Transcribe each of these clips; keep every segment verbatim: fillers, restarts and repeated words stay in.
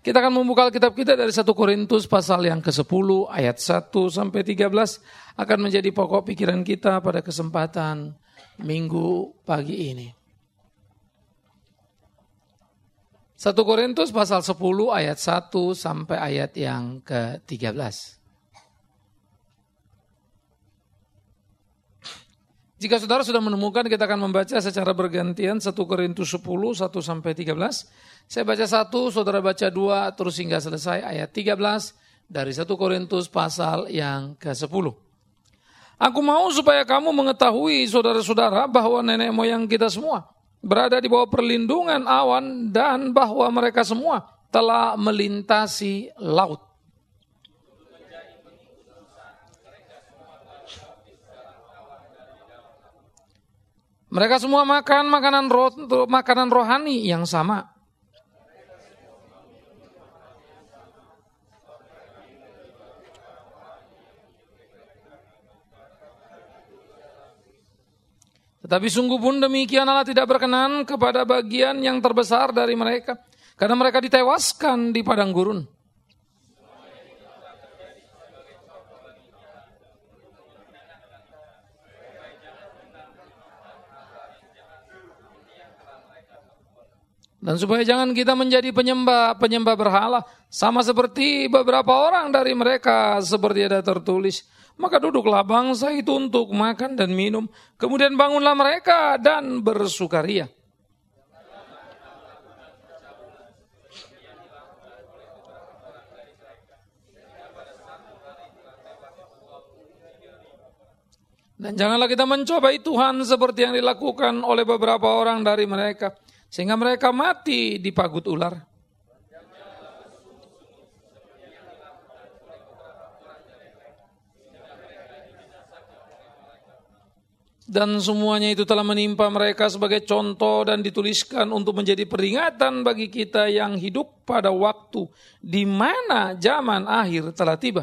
Kita akan membuka kitab kita dari satu Korintus pasal yang kesepuluh ayat satu sampai tiga belas akan menjadi pokok pikiran kita pada kesempatan minggu pagi ini. satu Korintus pasal sepuluh ayat satu sampai ayat yang ke tiga belas. Jika saudara sudah menemukan, kita akan membaca secara bergantian satu Korintus sepuluh, satu sampai tiga belas. Saya baca satu, saudara baca dua, terus hingga selesai ayat tiga belas dari satu Korintus pasal yang kesepuluh. Aku mau supaya kamu mengetahui, saudara-saudara, bahwa nenek moyang kita semua berada di bawah perlindungan awan dan bahwa mereka semua telah melintasi laut. Mereka semua makan makanan roh, makanan rohani yang sama. Tetapi sungguh pun demikian Allah tidak berkenan kepada bagian yang terbesar dari mereka, karena mereka ditewaskan di padang gurun. Dan supaya jangan kita menjadi penyembah-penyembah berhala, sama seperti beberapa orang dari mereka seperti ada tertulis. Maka duduklah bangsa itu untuk makan dan minum, kemudian bangunlah mereka dan bersukaria. Dan janganlah kita mencobai Tuhan seperti yang dilakukan oleh beberapa orang dari mereka, sehingga mereka mati di pagut ular. Dan semuanya itu telah menimpa mereka sebagai contoh dan dituliskan untuk menjadi peringatan bagi kita yang hidup pada waktu di mana zaman akhir telah tiba.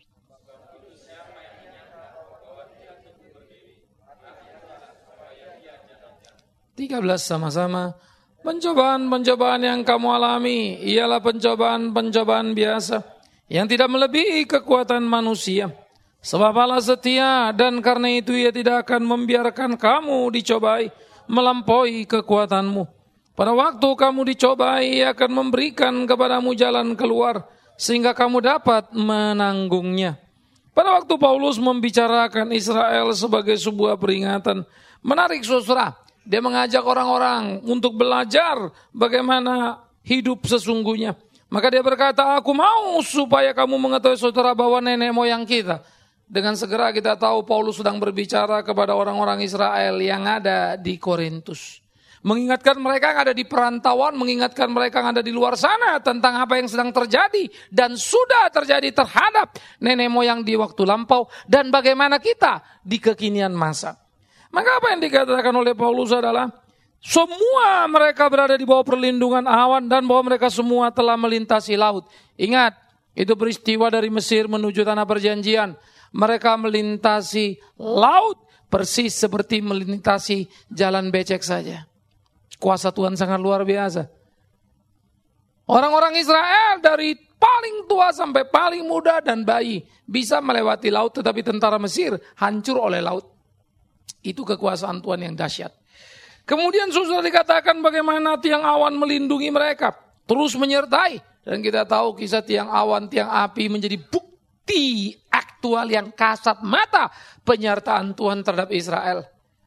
tiga belas sama-sama. Pencobaan-pencobaan yang kamu alami ialah pencobaan-pencobaan biasa yang tidak melebihi kekuatan manusia. Sebab Allah setia dan karena itu Ia tidak akan membiarkan kamu dicobai melampaui kekuatanmu. Pada waktu kamu dicobai, Ia akan memberikan kepadamu jalan keluar sehingga kamu dapat menanggungnya. Pada waktu Paulus membicarakan Israel sebagai sebuah peringatan, menarik saudara. Dia mengajak orang-orang untuk belajar bagaimana hidup sesungguhnya. Maka dia berkata, aku mau supaya kamu mengetahui saudara bahwa nenek moyang kita. Dengan segera kita tahu Paulus sedang berbicara kepada orang-orang Israel yang ada di Korintus. Mengingatkan mereka yang ada di perantauan, mengingatkan mereka yang ada di luar sana tentang apa yang sedang terjadi. Dan sudah terjadi terhadap nenek moyang di waktu lampau. Dan bagaimana kita di kekinian masa. Maka apa yang dikatakan oleh Paulus adalah semua mereka berada di bawah perlindungan awan dan bahwa mereka semua telah melintasi laut. Ingat, itu peristiwa dari Mesir menuju tanah perjanjian. Mereka melintasi laut persis seperti melintasi jalan becek saja. Kuasa Tuhan sangat luar biasa. Orang-orang Israel dari paling tua sampai paling muda dan bayi bisa melewati laut, tetapi tentara Mesir hancur oleh laut. Itu kekuasaan Tuhan yang dahsyat. Kemudian sudah dikatakan bagaimana tiang awan melindungi mereka. Terus menyertai. Dan kita tahu kisah tiang awan, tiang api menjadi bukti aktual yang kasat mata penyertaan Tuhan terhadap Israel.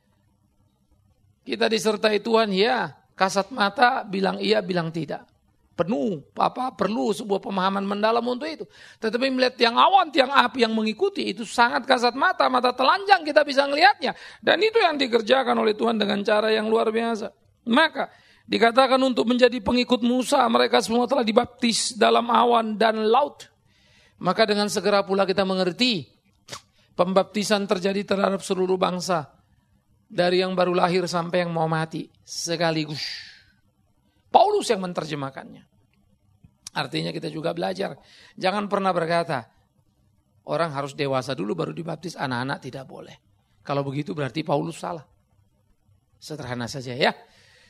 Kita disertai Tuhan, ya. Kasat mata bilang iya, bilang tidak. Penuh, apa perlu sebuah pemahaman mendalam untuk itu. Tetapi melihat tiang awan, tiang api yang mengikuti itu sangat kasat mata, mata telanjang kita bisa melihatnya. Dan itu yang dikerjakan oleh Tuhan dengan cara yang luar biasa. Maka dikatakan untuk menjadi pengikut Musa, mereka semua telah dibaptis dalam awan dan laut. Maka dengan segera pula kita mengerti pembaptisan terjadi terhadap seluruh bangsa. Dari yang baru lahir sampai yang mau mati sekaligus. Paulus yang menerjemahkannya. Artinya kita juga belajar. Jangan pernah berkata, orang harus dewasa dulu baru dibaptis, anak-anak tidak boleh. Kalau begitu berarti Paulus salah. Sederhana saja ya.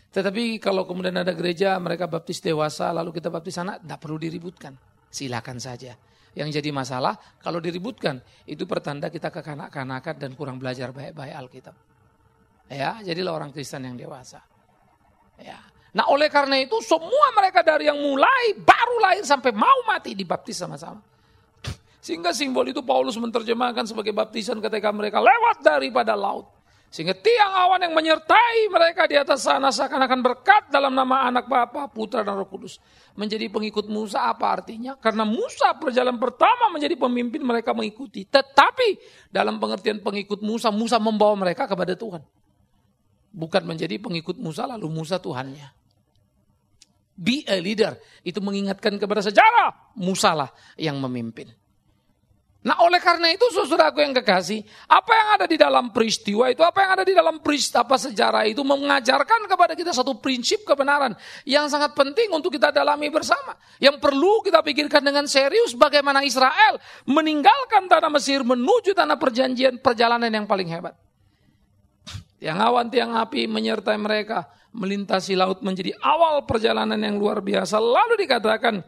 Tetapi kalau kemudian ada gereja mereka baptis dewasa lalu kita baptis anak, tidak perlu diributkan. Silakan saja. Yang jadi masalah kalau diributkan itu pertanda kita kekanak-kanakan dan kurang belajar baik-baik Alkitab. Ya, jadilah orang Kristen yang dewasa. Ya. Nah, oleh karena itu semua mereka dari yang mulai baru lahir sampai mau mati dibaptis sama-sama. Sehingga simbol itu Paulus menerjemahkan sebagai baptisan ketika mereka lewat daripada laut. Sehingga tiang awan yang menyertai mereka di atas sana seakan-akan berkat dalam nama anak Bapa, Putra dan Roh Kudus. Menjadi pengikut Musa apa artinya? Karena Musa perjalanan pertama menjadi pemimpin mereka mengikuti. Tetapi dalam pengertian pengikut Musa, Musa membawa mereka kepada Tuhan. Bukan menjadi pengikut Musa lalu Musa Tuhannya. Be a leader. Itu mengingatkan kepada sejarah. Musa lah yang memimpin. Nah oleh karena itu saudaraku yang kekasih, apa yang ada di dalam peristiwa itu, apa yang ada di dalam peristiwa sejarah itu mengajarkan kepada kita satu prinsip kebenaran yang sangat penting untuk kita dalami bersama. Yang perlu kita pikirkan dengan serius bagaimana Israel meninggalkan tanah Mesir menuju tanah perjanjian, perjalanan yang paling hebat. Tiang awan, tiang api menyertai mereka, melintasi laut menjadi awal perjalanan yang luar biasa. Lalu dikatakan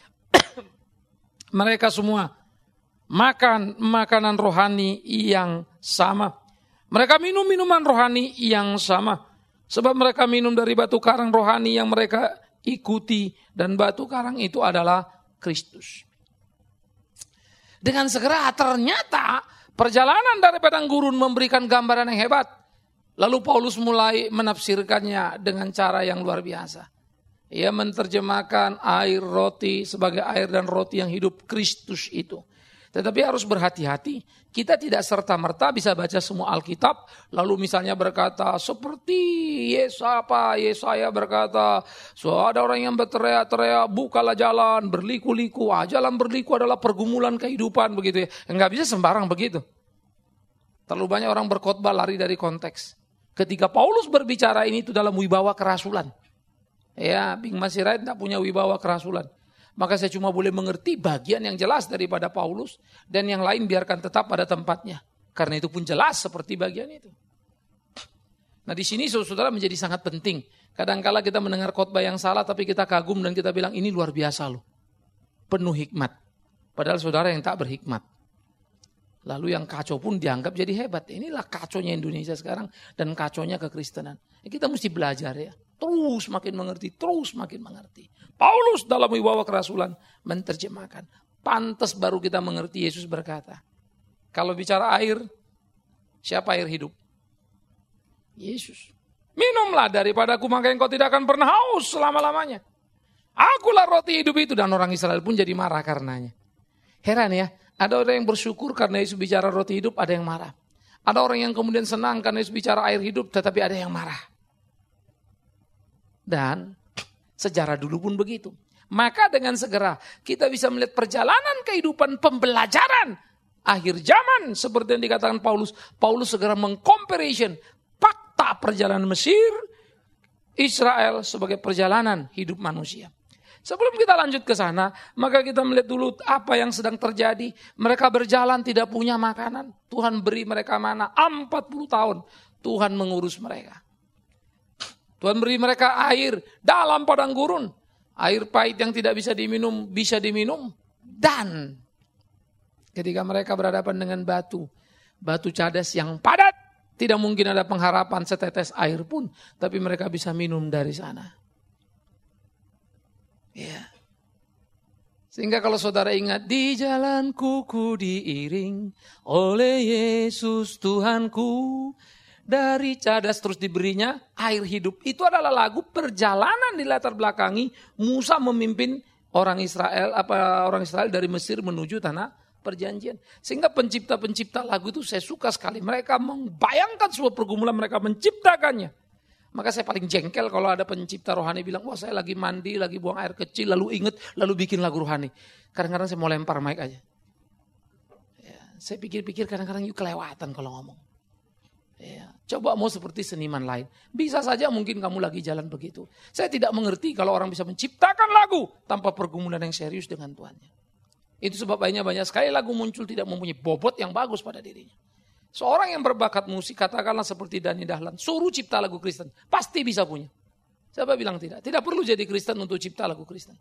mereka semua makan makanan rohani yang sama. Mereka minum minuman rohani yang sama. Sebab mereka minum dari batu karang rohani yang mereka ikuti. Dan batu karang itu adalah Kristus. Dengan segera ternyata perjalanan dari padang gurun memberikan gambaran yang hebat. Lalu Paulus mulai menafsirkannya dengan cara yang luar biasa. Ia menerjemahkan air roti sebagai air dan roti yang hidup Kristus itu. Tetapi harus berhati-hati, kita tidak serta-merta bisa baca semua Alkitab, lalu misalnya berkata seperti Yesaya, Yesaya berkata, so ada orang yang berteriak-teriak, bukalah jalan, berliku-liku, ah, jalan berliku adalah pergumulan kehidupan, begitu ya. Enggak bisa sembarang begitu. Terlalu banyak orang berkhotbah lari dari konteks. Ketika Paulus berbicara ini itu dalam wibawa kerasulan. Ya, Bing Masirait tidak punya wibawa kerasulan. Maka saya cuma boleh mengerti bagian yang jelas daripada Paulus. Dan yang lain biarkan tetap pada tempatnya. Karena itu pun jelas seperti bagian itu. Nah di sini saudara menjadi sangat penting. Kadangkala kita mendengar khotbah yang salah tapi kita kagum dan kita bilang ini luar biasa loh. Penuh hikmat. Padahal saudara yang tak berhikmat. Lalu yang kacau pun dianggap jadi hebat. Inilah kacaunya Indonesia sekarang dan kacaunya kekristenan. Kita mesti belajar ya. Terus makin mengerti, terus makin mengerti. Paulus dalam wibawa kerasulan menerjemahkan. Pantas baru kita mengerti Yesus berkata. Kalau bicara air, siapa air hidup? Yesus. Minumlah daripada aku maka engkau tidak akan pernah haus selama-lamanya. Akulah roti hidup itu. Dan orang Israel pun jadi marah karenanya. Heran ya, ada orang yang bersyukur karena Yesus bicara roti hidup, ada yang marah. Ada orang yang kemudian senang karena Yesus bicara air hidup, tetapi ada yang marah. Dan sejarah dulu pun begitu. Maka dengan segera kita bisa melihat perjalanan kehidupan pembelajaran akhir zaman. Seperti yang dikatakan Paulus. Paulus segera mengcomparison fakta perjalanan Mesir, Israel sebagai perjalanan hidup manusia. Sebelum kita lanjut ke sana, maka kita melihat dulu apa yang sedang terjadi. Mereka berjalan tidak punya makanan. Tuhan beri mereka mana empat puluh tahun. Tuhan mengurus mereka. Tuhan beri mereka air dalam padang gurun. Air pahit yang tidak bisa diminum, bisa diminum. Dan ketika mereka berhadapan dengan batu, batu cadas yang padat, tidak mungkin ada pengharapan setetes air pun. Tapi mereka bisa minum dari sana. Ya. Sehingga kalau saudara ingat, di jalanku ku diiring oleh Yesus Tuhanku. Dari cadas terus diberinya air hidup. Itu adalah lagu perjalanan di latar belakangi Musa memimpin orang Israel apa orang Israel dari Mesir menuju tanah perjanjian. Sehingga pencipta-pencipta lagu itu saya suka sekali. Mereka membayangkan sebuah pergumulan, mereka menciptakannya. Maka saya paling jengkel kalau ada pencipta rohani bilang, wah saya lagi mandi, lagi buang air kecil, lalu inget, lalu bikin lagu rohani. Kadang-kadang saya mau lempar mic aja. Ya, saya pikir-pikir kadang-kadang yuk kelewatan kalau ngomong. Ya, coba mau seperti seniman lain. Bisa saja mungkin kamu lagi jalan begitu. Saya tidak mengerti kalau orang bisa menciptakan lagu tanpa pergumulan yang serius dengan Tuhannya. Itu sebabnya banyak sekali lagu muncul tidak mempunyai bobot yang bagus pada dirinya. Seorang yang berbakat musik, katakanlah seperti Dhani Dahlan, suruh cipta lagu Kristen, pasti bisa punya. Siapa bilang tidak? Tidak perlu jadi Kristen untuk cipta lagu Kristen.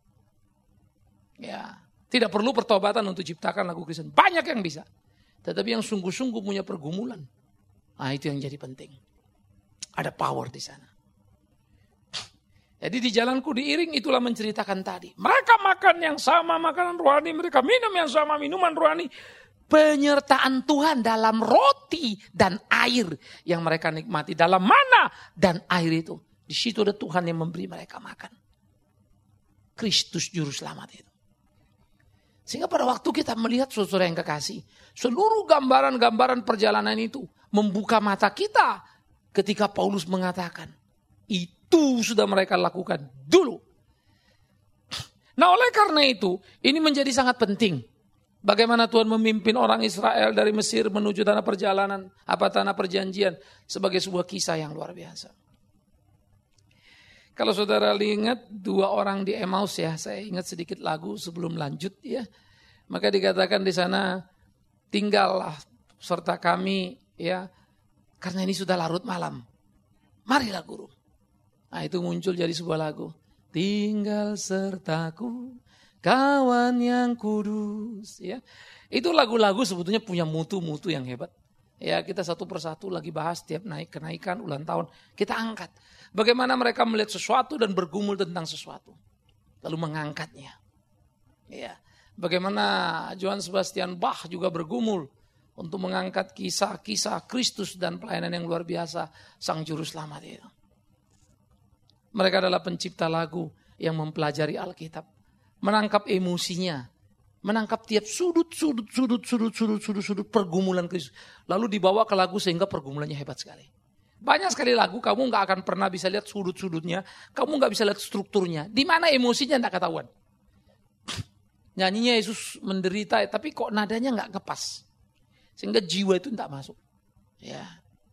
Ya, tidak perlu pertobatan untuk ciptakan lagu Kristen. Banyak yang bisa. Tetapi yang sungguh-sungguh punya pergumulan. Nah, itu yang jadi penting. Ada power di sana. Jadi di jalanku diiring itulah menceritakan tadi. Mereka makan yang sama makanan rohani, mereka minum yang sama minuman rohani. Penyertaan Tuhan dalam roti dan air yang mereka nikmati. Dalam mana dan air itu. Di situ ada Tuhan yang memberi mereka makan. Kristus juru selamat itu. Sehingga pada waktu kita melihat saudara yang kekasih. Seluruh gambaran-gambaran perjalanan itu membuka mata kita. Ketika Paulus mengatakan. Itu sudah mereka lakukan dulu. Nah oleh karena itu. Ini menjadi sangat penting. Bagaimana Tuhan memimpin orang Israel dari Mesir menuju tanah perjalanan. Apa tanah perjanjian. Sebagai sebuah kisah yang luar biasa. Kalau saudara ingat dua orang di Emmaus ya, saya ingat sedikit lagu sebelum lanjut ya. Maka dikatakan di sana, tinggallah serta kami ya, karena ini sudah larut malam. Marilah guru. Nah itu muncul jadi sebuah lagu. Tinggal sertaku, kawan yang kudus. Ya, itu lagu-lagu sebetulnya punya mutu-mutu yang hebat. Ya kita satu persatu lagi bahas tiap naik kenaikan ulang tahun kita angkat. Bagaimana mereka melihat sesuatu dan bergumul tentang sesuatu. Lalu mengangkatnya. Ya. Bagaimana Johann Sebastian Bach juga bergumul. Untuk mengangkat kisah-kisah Kristus dan pelayanan yang luar biasa. Sang Juru Selamat itu. Mereka adalah pencipta lagu yang mempelajari Alkitab. Menangkap emosinya. Menangkap tiap sudut, sudut, sudut, sudut, sudut, sudut, sudut pergumulan Kristus. Lalu dibawa ke lagu sehingga pergumulannya hebat sekali. Banyak sekali lagu kamu gak akan pernah bisa lihat sudut-sudutnya. Kamu gak bisa lihat strukturnya. Di mana emosinya gak ketahuan. Nyanyinya Yesus menderita tapi kok nadanya gak ngepas. Sehingga jiwa itu gak masuk. Ya.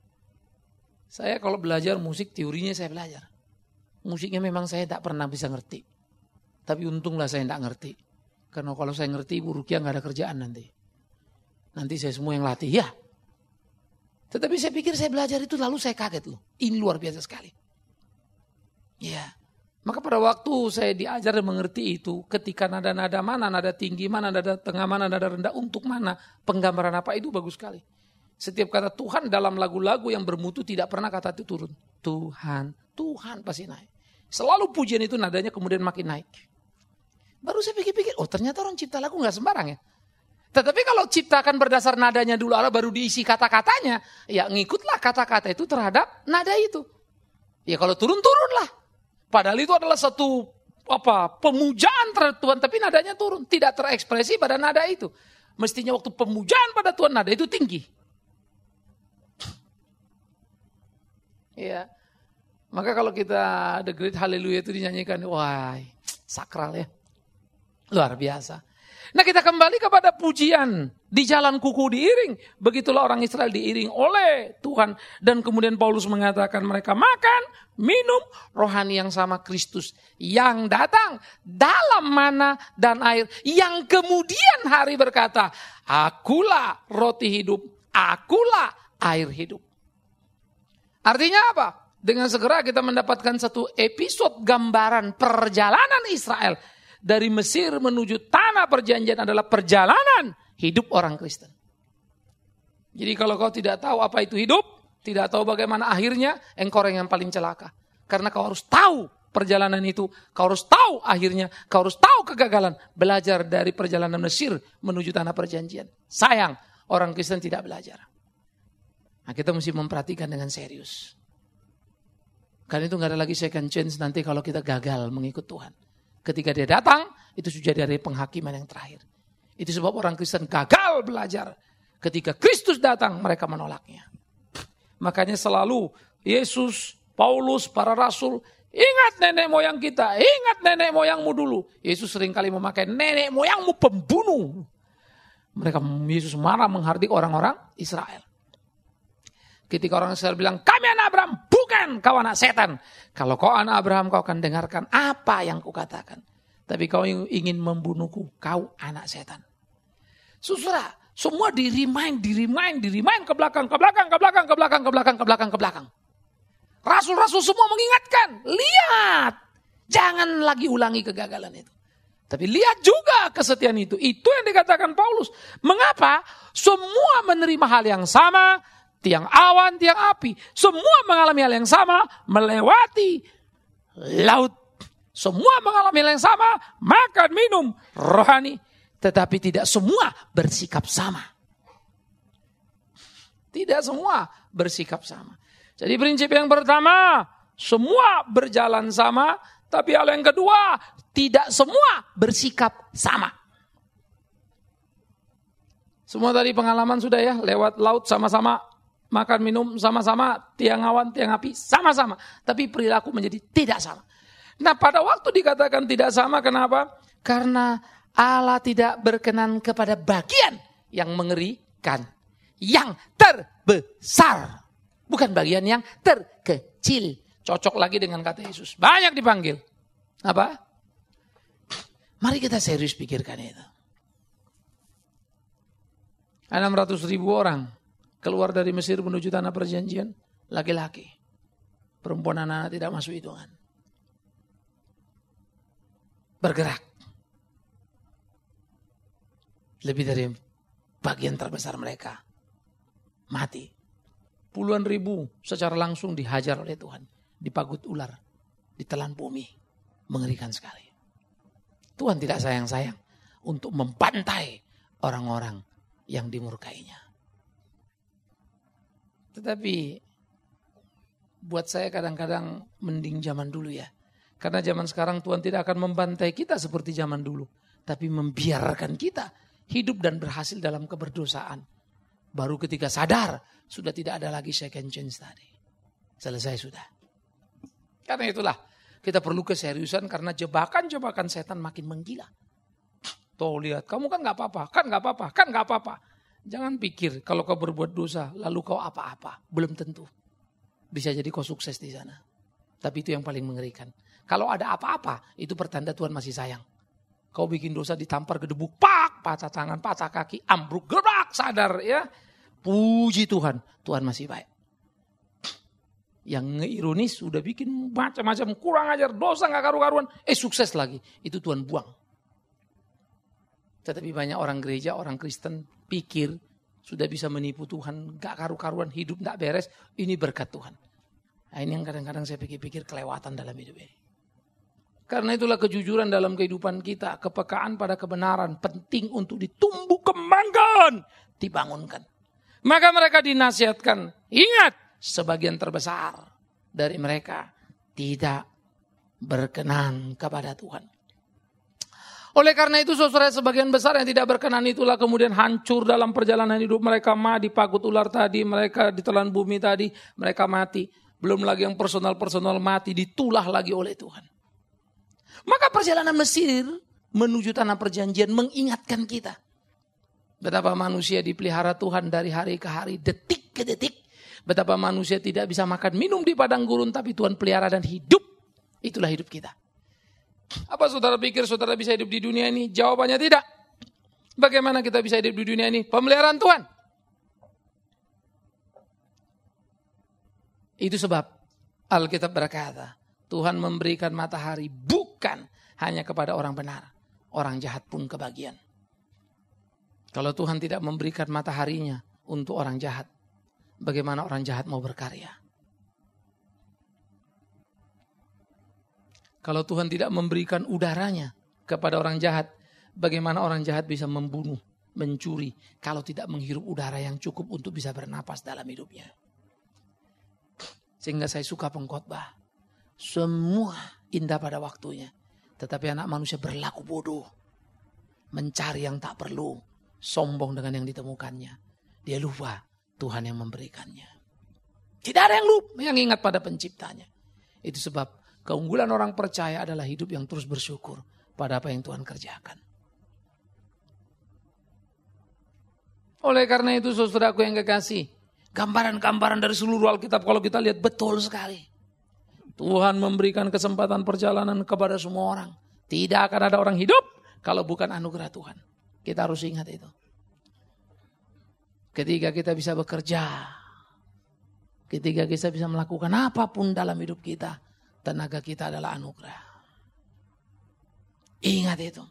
Saya kalau belajar musik teorinya saya belajar. Musiknya memang saya tak pernah bisa ngerti. Tapi untunglah saya gak ngerti. Karena kalau saya ngerti Ibu Rukia gak ada kerjaan nanti. Nanti saya semua yang latih. Ya. Tetapi saya pikir saya belajar itu lalu saya kaget loh. Ini luar biasa sekali. Ya. Maka pada waktu saya diajar dan mengerti itu. Ketika nada-nada mana, nada tinggi mana, nada tengah mana, nada rendah. Untuk mana, penggambaran apa itu bagus sekali. Setiap kata Tuhan dalam lagu-lagu yang bermutu tidak pernah kata itu turun. Tuhan, Tuhan pasti naik. Selalu pujian itu nadanya kemudian makin naik. Baru saya pikir-pikir, oh ternyata orang cipta lagu gak sembarang ya. Tetapi kalau ciptakan berdasar nadanya dulu, baru diisi kata-katanya, ya ngikutlah kata-kata itu terhadap nada itu. Ya kalau turun-turunlah. Padahal itu adalah satu apa pemujaan terhadap Tuhan, tapi nadanya turun. Tidak terekspresi pada nada itu. Mestinya waktu pemujaan pada Tuhan, nada itu tinggi. Ya, maka kalau kita The Great Hallelujah itu dinyanyikan, wah sakral ya. Luar biasa. Nah kita kembali kepada pujian. Di jalan kuku diiring. Begitulah orang Israel diiring oleh Tuhan. Dan kemudian Paulus mengatakan mereka makan, minum, rohani yang sama Kristus. Yang datang dalam mana dan air. Yang kemudian hari berkata, akulah roti hidup, akulah air hidup. Artinya apa? Dengan segera kita mendapatkan satu episode gambaran perjalanan Israel. Dari Mesir menuju tanah perjanjian adalah perjalanan hidup orang Kristen. Jadi kalau kau tidak tahu apa itu hidup, tidak tahu bagaimana akhirnya, engkau orang yang paling celaka. Karena kau harus tahu perjalanan itu, kau harus tahu akhirnya, kau harus tahu kegagalan. Belajar dari perjalanan Mesir menuju tanah perjanjian. Sayang, orang Kristen tidak belajar. Nah kita mesti memperhatikan dengan serius. Karena itu gak ada lagi second chance nanti kalau kita gagal mengikut Tuhan. Ketika dia datang, itu sudah dari penghakiman yang terakhir. Itu sebab orang Kristen gagal belajar. Ketika Kristus datang, mereka menolaknya. Makanya selalu Yesus, Paulus, para rasul, ingat nenek moyang kita, ingat nenek moyangmu dulu. Yesus seringkali memakai nenek moyangmu pembunuh. Mereka Yesus marah menghardik orang-orang Israel. Ketika orang Israel bilang, kami anak Abraham, bukan kau anak setan. Kalau kau anak Abraham, kau akan dengarkan apa yang kukatakan. Tapi kau ingin membunuhku, kau anak setan. Saudara, semua di-remind, di-remind, di-remind ke belakang, ke belakang, ke belakang, ke belakang, ke belakang, ke belakang, ke belakang. Rasul-rasul semua mengingatkan, lihat, jangan lagi ulangi kegagalan itu. Tapi lihat juga kesetiaan itu. Itu yang dikatakan Paulus. Mengapa? Semua menerima hal yang sama, tiang awan, tiang api. Semua mengalami hal yang sama, melewati laut. Semua mengalami hal yang sama, makan, minum, rohani. Tetapi tidak semua bersikap sama. Tidak semua bersikap sama. Jadi prinsip yang pertama, semua berjalan sama, tapi hal yang kedua, tidak semua bersikap sama. Semua tadi pengalaman sudah ya, lewat laut sama-sama, makan minum sama-sama, tiang awan, tiang api sama-sama. Tapi perilaku menjadi tidak sama. Nah pada waktu dikatakan tidak sama, kenapa? Karena Allah tidak berkenan kepada bagian yang mengerikan, yang terbesar. Bukan bagian yang terkecil. Cocok lagi dengan kata Yesus. Banyak dipanggil. Apa? Mari kita serius pikirkan itu. enam ratus ribu orang keluar dari Mesir menuju tanah perjanjian. Laki-laki. Perempuan anak-anak tidak masuk hitungan. Bergerak. Lebih dari bagian terbesar mereka mati. Puluhan ribu secara langsung dihajar oleh Tuhan. Dipagut ular. Ditelan bumi. Mengerikan sekali. Tuhan tidak sayang-sayang untuk membantai orang-orang yang dimurkainya. Tetapi buat saya kadang-kadang mending zaman dulu ya. Karena zaman sekarang Tuhan tidak akan membantai kita seperti zaman dulu. Tapi membiarkan kita hidup dan berhasil dalam keberdosaan. Baru ketika sadar, sudah tidak ada lagi second chance tadi. Selesai sudah. Karena itulah, kita perlu keseriusan karena jebakan-jebakan setan makin menggila. Tuh lihat, kamu kan gak apa-apa, kan gak apa-apa, kan gak apa-apa. Jangan pikir kalau kau berbuat dosa, lalu kau apa-apa. Belum tentu. Bisa jadi kau sukses di sana. Tapi itu yang paling mengerikan. Kalau ada apa-apa, itu pertanda Tuhan masih sayang. Kau bikin dosa ditampar gedebuk, pak, patah tangan, patah kaki, ambruk, gerak, sadar ya. Puji Tuhan, Tuhan masih baik. Yang ngeironis sudah bikin macam-macam, kurang ajar, dosa gak karu-karuan, eh sukses lagi. Itu Tuhan buang. Tetapi banyak orang gereja, orang Kristen pikir sudah bisa menipu Tuhan, gak karu-karuan, hidup gak beres, ini berkat Tuhan. Nah, ini yang kadang-kadang saya pikir-pikir kelewatan dalam hidup ini. Karena itulah kejujuran dalam kehidupan kita, kepekaan pada kebenaran penting untuk ditumbuh kembangkan, dibangunkan. Maka mereka dinasihatkan, ingat sebagian terbesar dari mereka tidak berkenan kepada Tuhan. Oleh karena itu saudara, sebagian besar yang tidak berkenan itulah kemudian hancur dalam perjalanan hidup mereka. Mati dipagut ular tadi, mereka ditelan bumi tadi, mereka mati. Belum lagi yang personal-personal mati, ditulah lagi oleh Tuhan. Maka perjalanan Mesir menuju tanah perjanjian mengingatkan kita. Betapa manusia dipelihara Tuhan dari hari ke hari, detik ke detik. Betapa manusia tidak bisa makan minum di padang gurun, tapi Tuhan pelihara dan hidup. Itulah hidup kita. Apa saudara pikir saudara bisa hidup di dunia ini? Jawabannya tidak. Bagaimana kita bisa hidup di dunia ini? Pemeliharaan Tuhan. Itu sebab Alkitab berkata, Tuhan memberikan matahari bukan hanya kepada orang benar. Orang jahat pun kebagian. Kalau Tuhan tidak memberikan mataharinya untuk orang jahat, bagaimana orang jahat mau berkarya? Kalau Tuhan tidak memberikan udaranya kepada orang jahat, bagaimana orang jahat bisa membunuh, mencuri, kalau tidak menghirup udara yang cukup untuk bisa bernapas dalam hidupnya. Sehingga saya suka pengkhotbah. Semua indah pada waktunya. Tetapi anak manusia berlaku bodoh. Mencari yang tak perlu. Sombong dengan yang ditemukannya. Dia lupa Tuhan yang memberikannya. Tidak ada yang lupa, yang ingat pada penciptanya. Itu sebab keunggulan orang percaya adalah hidup yang terus bersyukur pada apa yang Tuhan kerjakan. Oleh karena itu saudaraku yang kekasih, gambaran-gambaran dari seluruh Alkitab kalau kita lihat betul sekali. Tuhan memberikan kesempatan perjalanan kepada semua orang. Tidak akan ada orang hidup kalau bukan anugerah Tuhan. Kita harus ingat itu. Ketika kita bisa bekerja, Ketika kita bisa melakukan apapun dalam hidup kita, tenaga kita adalah anugerah. Ingat itu.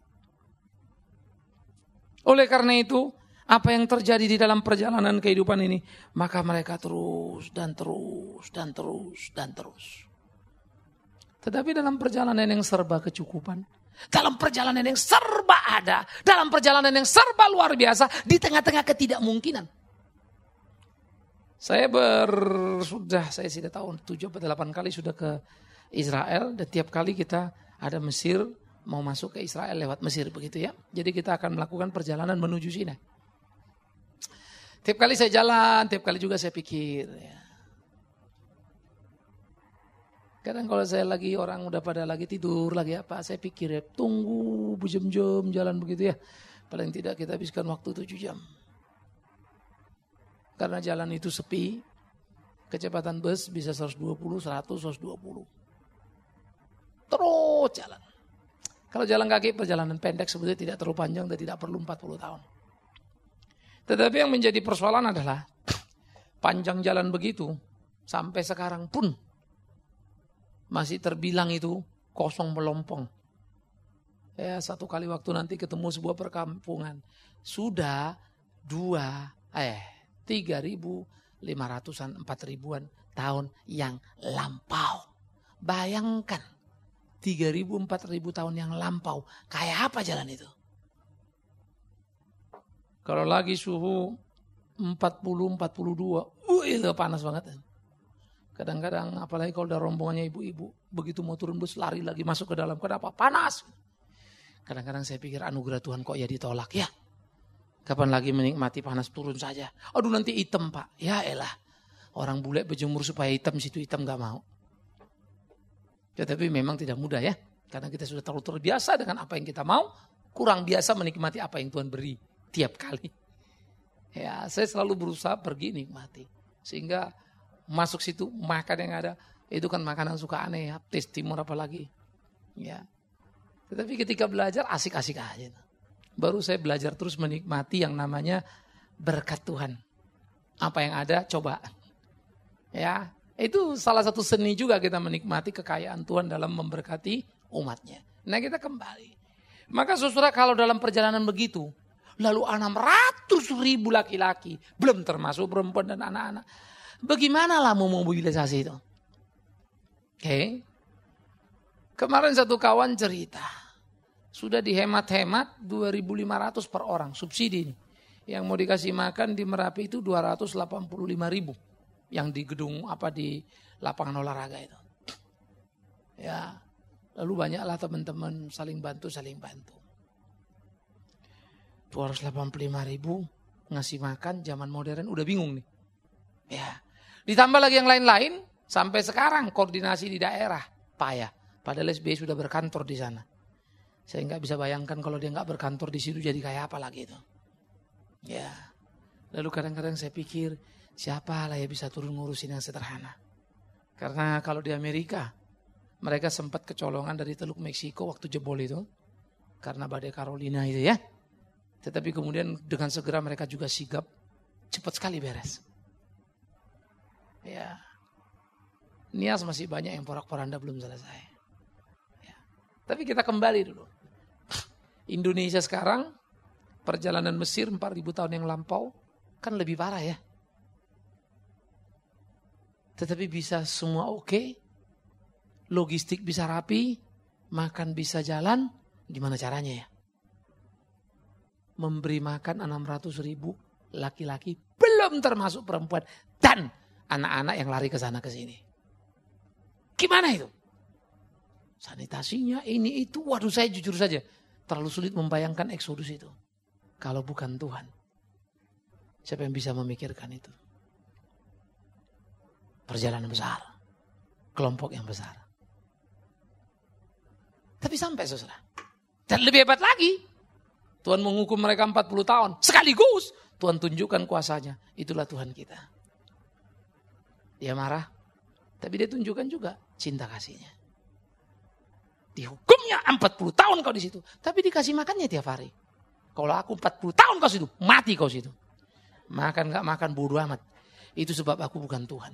Oleh karena itu, apa yang terjadi di dalam perjalanan kehidupan ini, maka mereka terus dan terus dan terus dan terus. Tetapi dalam perjalanan yang serba kecukupan, dalam perjalanan yang serba ada, dalam perjalanan yang serba luar biasa, di tengah-tengah ketidakmungkinan. Saya ber sudah saya sudah tahu tujuh atau delapan kali sudah ke Israel, dan tiap kali kita ada Mesir, mau masuk ke Israel lewat Mesir begitu ya. Jadi kita akan melakukan perjalanan menuju Sinai. Tiap kali saya jalan, tiap kali juga saya pikir. Ya. Kadang kalau saya lagi orang udah pada lagi tidur, lagi apa, saya pikir ya tunggu berjam-jam jalan begitu ya. Paling tidak kita habiskan waktu tujuh jam. Karena jalan itu sepi, kecepatan bus bisa seratus dua puluh, seratus, seratus dua puluh. Terus jalan. Kalau jalan kaki perjalanan pendek sebetulnya tidak terlalu panjang dan tidak perlu empat puluh tahun. Tetapi yang menjadi persoalan adalah panjang jalan begitu sampai sekarang pun masih terbilang itu kosong melompong. Ya satu kali waktu nanti ketemu sebuah perkampungan sudah dua eh tiga ribu lima ratusan empat ribuan tahun yang lampau. Bayangkan tiga ribu empat ribu tahun yang lampau kayak apa jalan itu? Kalau lagi suhu empat puluh empat puluh dua, uh, itu panas banget. Kadang-kadang apalagi kalau udah rombongannya ibu-ibu, begitu mau turun bus lari lagi masuk ke dalam. Kenapa? Panas. Kadang-kadang saya pikir anugerah Tuhan kok ya ditolak ya. Kapan lagi menikmati panas turun saja. Aduh nanti hitam pak. Ya elah. Orang bule berjemur supaya hitam, situ hitam gak mau. Ya, tapi memang tidak mudah ya. Karena kita sudah terlalu terbiasa dengan apa yang kita mau. Kurang biasa menikmati apa yang Tuhan beri tiap kali. Ya saya selalu berusaha pergi nikmati. Sehingga masuk situ makan yang ada. Itu kan makanan suka aneh ya. Tes timur apalagi. Ya. Tetapi ketika belajar asik-asik aja. Baru saya belajar terus menikmati yang namanya berkat Tuhan. Apa yang ada coba. Ya. Itu salah satu seni juga kita menikmati kekayaan Tuhan dalam memberkati umatnya. Nah kita kembali. Maka saudara kalau dalam perjalanan begitu. Lalu enam ratus ribu laki-laki. Belum termasuk perempuan dan anak-anak. Bagaimana lah mau mobilisasi itu? Oke. Okay. Kemarin satu kawan cerita. Sudah dihemat-hemat dua ribu lima ratus per orang subsidi ini. Yang mau dikasih makan di Merapi itu dua ratus delapan puluh lima ribu. Yang di gedung apa di lapangan olahraga itu. Ya. Lalu banyaklah teman-teman saling bantu, saling bantu. dua ratus delapan puluh lima ribu ngasih makan zaman modern udah bingung nih. Ya. Ditambah lagi yang lain-lain sampai sekarang koordinasi di daerah payah. Padahal S B Y sudah berkantor di sana. Saya nggak bisa bayangkan kalau dia nggak berkantor di situ jadi kayak apa lagi itu. Ya. Lalu kadang-kadang saya pikir siapa lah ya bisa turun ngurusin yang sederhana. Karena kalau di Amerika mereka sempat kecolongan dari Teluk Meksiko waktu jebol itu. Karena badai Carolina itu ya. Tetapi kemudian dengan segera mereka juga sigap. Cepat sekali beres. Ya. Nias masih banyak yang porak-poranda belum selesai. Ya. Tapi kita kembali dulu. Indonesia sekarang, perjalanan Mesir empat ribu tahun yang lampau, kan lebih parah ya. Tetapi bisa semua oke, logistik bisa rapi, makan bisa jalan, gimana caranya ya? Memberi makan enam ratus ribu laki-laki, belum termasuk perempuan, dan anak-anak yang lari ke sana ke sini. Gimana itu? Sanitasinya ini itu, waduh saya jujur saja. Terlalu sulit membayangkan eksodus itu. Kalau bukan Tuhan. Siapa yang bisa memikirkan itu? Perjalanan besar. Kelompok yang besar. Tapi sampai saudara. Dan lebih hebat lagi. Tuhan menghukum mereka empat puluh tahun. Sekaligus. Tuhan tunjukkan kuasanya. Itulah Tuhan kita. Dia marah. Tapi dia tunjukkan juga cinta kasihnya. Dihukumnya empat puluh tahun kau di situ. Tapi dikasih makannya tiap hari. Kalau aku empat puluh tahun kau situ, mati kau situ. Makan gak makan bodo amat. Itu sebab aku bukan Tuhan.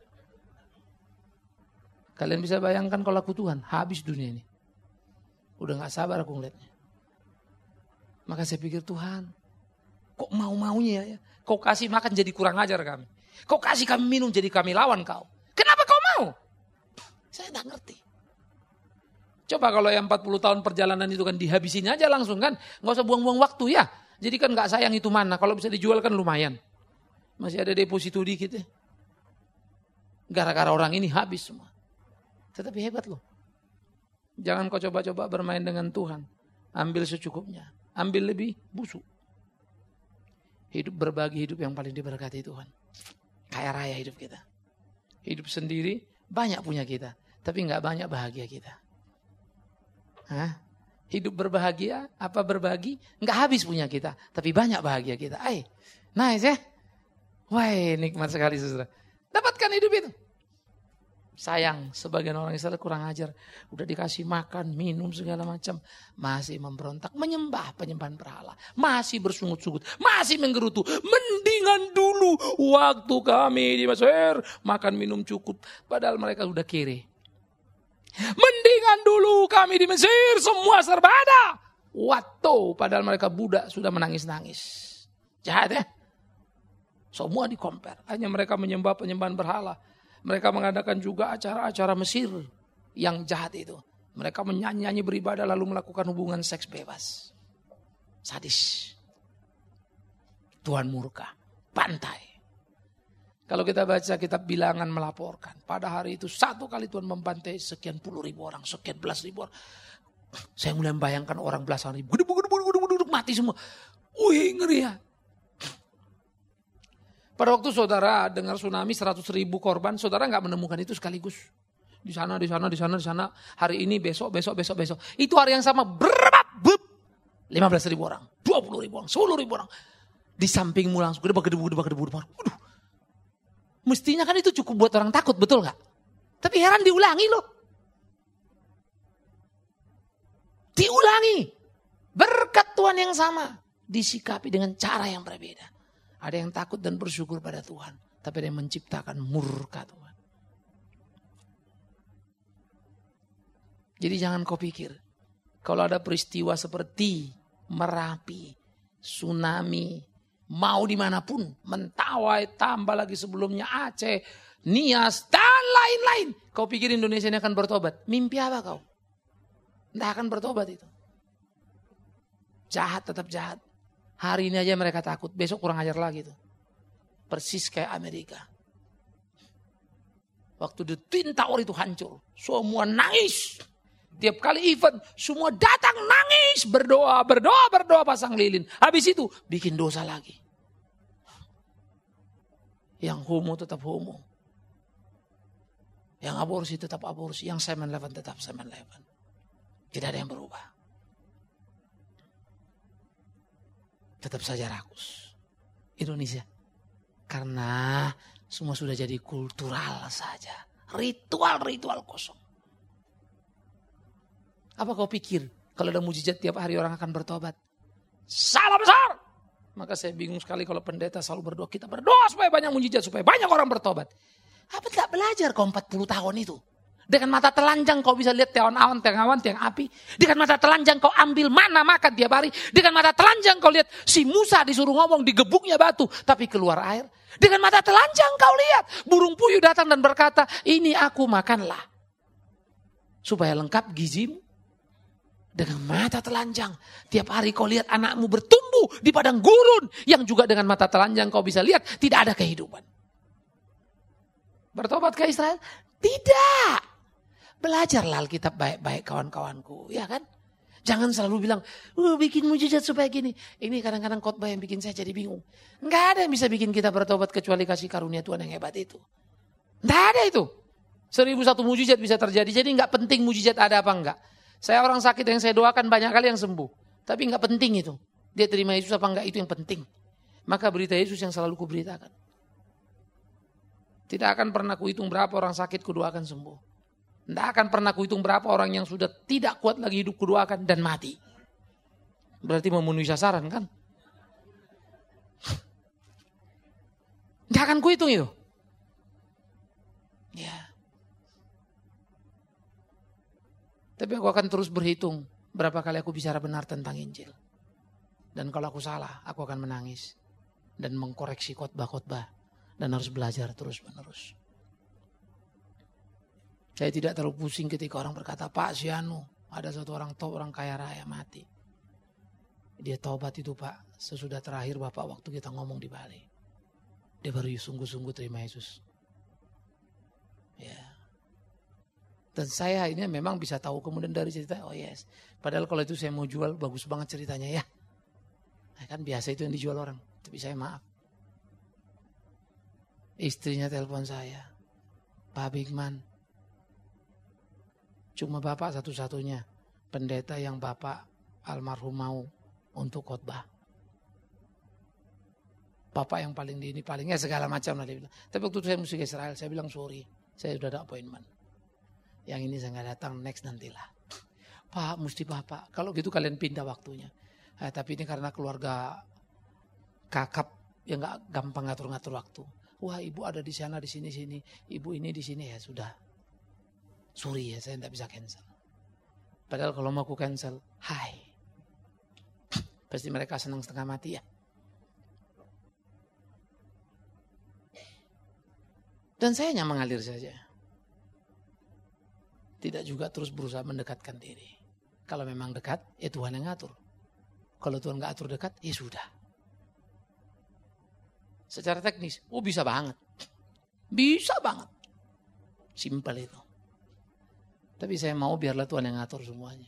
Kalian bisa bayangkan kalau aku Tuhan, habis dunia ini. Udah gak sabar aku ngeliatnya. Maka saya pikir, Tuhan, kok mau-maunya ya? Kau kasih makan jadi kurang ajar kami. Kau kasih kami minum jadi kami lawan kau. Kenapa kau mau? Saya gak ngerti. Coba kalau yang empat puluh tahun perjalanan itu kan dihabisin aja langsung kan. Gak usah buang-buang waktu ya. Jadi kan gak sayang itu mana. Kalau bisa dijual kan lumayan. Masih ada deposito dikit ya. Gara-gara orang ini habis semua. Tetapi hebat loh. Jangan kau coba-coba bermain dengan Tuhan. Ambil secukupnya. Ambil lebih, busuk. Hidup berbagi, hidup yang paling diberkati Tuhan. Kaya raya hidup kita. Hidup sendiri, banyak punya kita. Tapi gak banyak bahagia kita. Hah? Hidup berbahagia, apa berbagi, gak habis punya kita. Tapi banyak bahagia kita. Ay, nice ya. Wah, nikmat sekali saudara. Dapatkan hidup itu. Sayang, sebagian orang Israel kurang ajar. Udah dikasih makan, minum segala macam. Masih memberontak, menyembah penyembahan berhala. Masih bersungut-sungut, masih menggerutu. Mendingan dulu waktu kami di Mesir makan minum cukup. Padahal mereka sudah kiri. Mendingan dulu kami di Mesir semua serba ada. Waktu padahal mereka budak sudah menangis-nangis. Jahat ya. Semua dikompar. Hanya mereka menyembah penyembahan berhala. Mereka mengadakan juga acara-acara Mesir yang jahat itu. Mereka menyanyi-nyanyi beribadah lalu melakukan hubungan seks bebas. Sadis. Tuhan murka. Pantai. Kalau kita baca kitab Bilangan melaporkan. Pada hari itu satu kali Tuhan membantai sekian puluh ribu orang. Sekian belas ribu orang. Saya mulai membayangkan orang belasan ribu. Geduk, geduk, geduk, geduk, geduk, mati semua. Wih ngeri ya. Pada waktu saudara dengar tsunami seratus ribu korban, saudara nggak menemukan itu sekaligus. Di sana, di sana, di sana, di sana. Hari ini, besok, besok, besok, besok. Itu hari yang sama, berat, beb. lima belas ribu orang, dua puluh ribu orang, sepuluh ribu orang. Di sampingmu langsung, gedebak, gedebuk, gedebak, gedebuk, gedebak. Waduh. Mestinya kan itu cukup buat orang takut, betul nggak? Tapi heran diulangi loh. Diulangi. Berkat Tuhan yang sama. Disikapi dengan cara yang berbeda. Ada yang takut dan bersyukur pada Tuhan. Tapi ada yang menciptakan murka Tuhan. Jadi jangan kau pikir. Kalau ada peristiwa seperti Merapi, tsunami, mau dimanapun. Mentawai, tambah lagi sebelumnya Aceh, Nias, dan lain-lain. Kau pikir Indonesia ini akan bertobat? Mimpi apa kau? Tidak akan bertobat itu. Jahat tetap jahat. Hari ini aja mereka takut, besok kurang ajar lagi tuh. Persis kayak Amerika. Waktu The Twin Tower itu hancur, semua nangis. Tiap kali event, semua datang nangis, berdoa, berdoa, berdoa pasang lilin. Habis itu bikin dosa lagi. Yang homo tetap homo. Yang aborsi tetap aborsi, yang tujuh eleven tetap tujuh eleven. Tidak ada yang berubah. Tetap saja rakus Indonesia. Karena semua sudah jadi kultural saja. Ritual-ritual kosong. Apa kau pikir kalau ada mujizat tiap hari orang akan bertobat? Salah besar. Maka saya bingung sekali kalau pendeta selalu berdoa. Kita berdoa supaya banyak mujizat, supaya banyak orang bertobat. Apa tidak belajar kau empat puluh tahun itu? Dengan mata telanjang kau bisa lihat tiang awan, tiang awan, tiang api. Dengan mata telanjang kau ambil mana makan tiap hari. Dengan mata telanjang kau lihat si Musa disuruh ngomong digebuknya batu. Tapi keluar air. Dengan mata telanjang kau lihat burung puyuh datang dan berkata, ini aku makanlah. Supaya lengkap gizimu. Dengan mata telanjang. Tiap hari kau lihat anakmu bertumbuh di padang gurun. Yang juga dengan mata telanjang kau bisa lihat tidak ada kehidupan. Bertobat ke Israel? Tidak. Belajarlah Alkitab baik-baik kawan-kawanku, ya kan? Jangan selalu bilang, oh, bikin mujizat supaya gini. Ini kadang-kadang khotbah yang bikin saya jadi bingung. Enggak ada yang bisa bikin kita bertobat kecuali kasih karunia Tuhan yang hebat itu. Enggak ada itu. Seribu satu mujizat bisa terjadi, jadi enggak penting mujizat ada apa enggak. Saya orang sakit yang saya doakan banyak kali yang sembuh. Tapi enggak penting itu. Dia terima Yesus apa enggak, itu yang penting. Maka berita Yesus yang selalu kuberitakan. Tidak akan pernah kuhitung berapa orang sakit kudoakan sembuh. Tidak akan pernah kuhitung berapa orang yang sudah tidak kuat lagi hidup kudoakan dan mati. Berarti memenuhi sasaran kan? Tidak Tak akan kuhitung itu. Ya. Tapi aku akan terus berhitung berapa kali aku bicara benar tentang Injil. Dan kalau aku salah, aku akan menangis. Dan mengkoreksi khotbah-khotbah. Dan harus belajar terus-menerus. Saya tidak terlalu pusing ketika orang berkata, Pak Sianu, ada satu orang top, orang kaya raya mati. Dia taubat itu Pak, sesudah terakhir Bapak waktu kita ngomong di Bali. Dia baru sungguh-sungguh terima Yesus. Ya. Dan saya ini memang bisa tahu kemudian dari cerita, oh yes. Padahal kalau itu saya mau jual, bagus banget ceritanya ya. Nah, kan biasa itu yang dijual orang. Tapi saya maaf. Istrinya telepon saya. Pak Bigman. Cuma Bapak satu-satunya pendeta yang Bapak almarhum mau untuk khotbah. Bapak yang paling di ini palingnya segala macam lah dia bilang. Tapi waktu itu saya mesti ke Israel, saya bilang sorry, saya sudah ada appointment. Yang ini saya nggak datang, next nantilah. Pak, mesti Bapak. Kalau gitu kalian pindah waktunya. Eh, tapi ini karena keluarga kakap yang nggak gampang ngatur-ngatur waktu. Wah, ibu ada di sana, di sini, sini. Ibu ini di sini ya sudah. Sorry ya, saya tidak bisa cancel. Padahal kalau mau aku cancel, hai. Pasti mereka senang setengah mati ya. Dan saya hanya mengalir saja. Tidak juga terus berusaha mendekatkan diri. Kalau memang dekat, ya Tuhan yang ngatur. Kalau Tuhan nggak atur dekat, ya sudah. Secara teknis, oh bisa banget. Bisa banget. Simpel itu. Tapi saya mau biarlah Tuhan yang ngatur semuanya.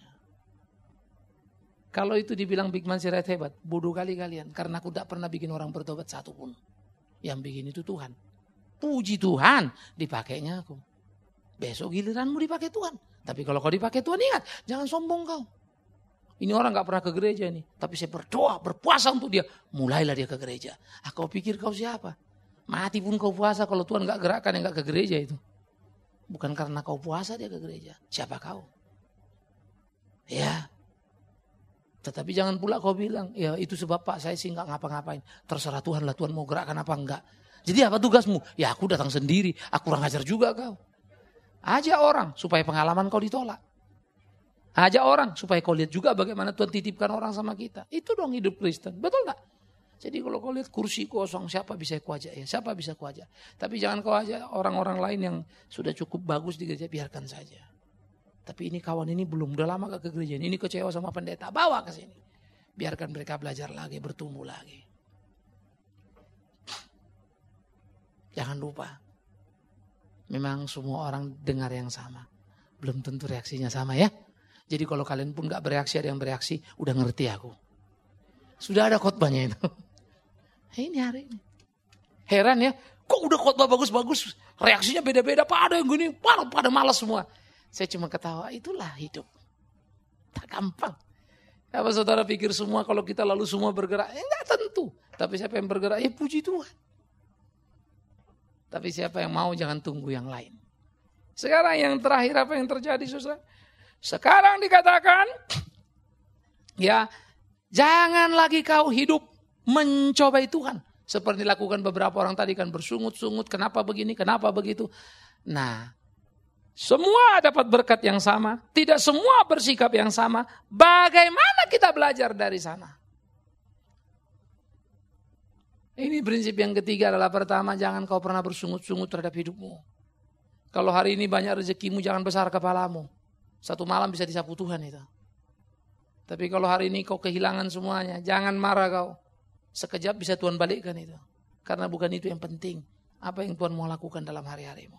Kalau itu dibilang Bigman Sirait hebat, bodoh kali kalian. Karena aku tidak pernah bikin orang bertobat satu pun. Yang bikin itu Tuhan. Puji Tuhan, dipakainya aku. Besok giliranmu dipakai Tuhan. Tapi kalau kau dipakai Tuhan, ingat, jangan sombong kau. Ini orang gak pernah ke gereja nih. Tapi saya berdoa, berpuasa untuk dia. Mulailah dia ke gereja. Ah, kau pikir kau siapa? Mati pun kau puasa kalau Tuhan gak gerakkan yang gak ke gereja itu. Bukan karena kau puasa dia ke gereja. Siapa kau? Ya. Tetapi jangan pula kau bilang, ya itu sebab Pak saya sih gak ngapa-ngapain. Terserah Tuhan lah, Tuhan mau gerakkan apa enggak. Jadi apa tugasmu? Ya aku datang sendiri. Aku kurang ajar juga kau. Ajak orang supaya pengalaman kau ditolak. Ajak orang supaya kau lihat juga bagaimana Tuhan titipkan orang sama kita. Itu dong hidup Kristen. Betul gak? Jadi kalau kau lihat kursi kosong, siapa bisa kau ajak ya? Siapa bisa kau ajak? Tapi jangan kau ajak orang-orang lain yang sudah cukup bagus di gereja, biarkan saja. Tapi ini kawan ini belum, udah lama gak ke gereja. Ini kecewa sama pendeta, bawa ke sini. Biarkan mereka belajar lagi, bertumbuh lagi. Jangan lupa, memang semua orang dengar yang sama. Belum tentu reaksinya sama ya. Jadi kalau kalian pun gak bereaksi, ada yang bereaksi, udah ngerti aku. Sudah ada khotbahnya itu. Ini hari ini. Heran ya, kok udah khotbah bagus-bagus, reaksinya beda-beda, pada yang gini, pada, pada malas semua. Saya cuma ketawa, itulah hidup. Tak gampang. Apa saudara pikir semua kalau kita lalu semua bergerak? Ya enggak tentu. Tapi siapa yang bergerak? Ya puji Tuhan. Tapi siapa yang mau jangan tunggu yang lain. Sekarang yang terakhir apa yang terjadi saudara? Sekarang dikatakan, ya jangan lagi kau hidup mencobai Tuhan. Seperti dilakukan beberapa orang tadi kan bersungut-sungut, kenapa begini, kenapa begitu. Nah, semua dapat berkat yang sama, tidak semua bersikap yang sama. Bagaimana kita belajar dari sana? Ini prinsip yang ketiga adalah pertama, jangan kau pernah bersungut-sungut terhadap hidupmu. Kalau hari ini banyak rezekimu, jangan besar kepalamu. Satu malam bisa disapu Tuhan itu. Tapi kalau hari ini kau kehilangan semuanya, jangan marah kau. Sekejap bisa Tuhan balikkan itu. Karena bukan itu yang penting. Apa yang Tuhan mau lakukan dalam hari-harimu.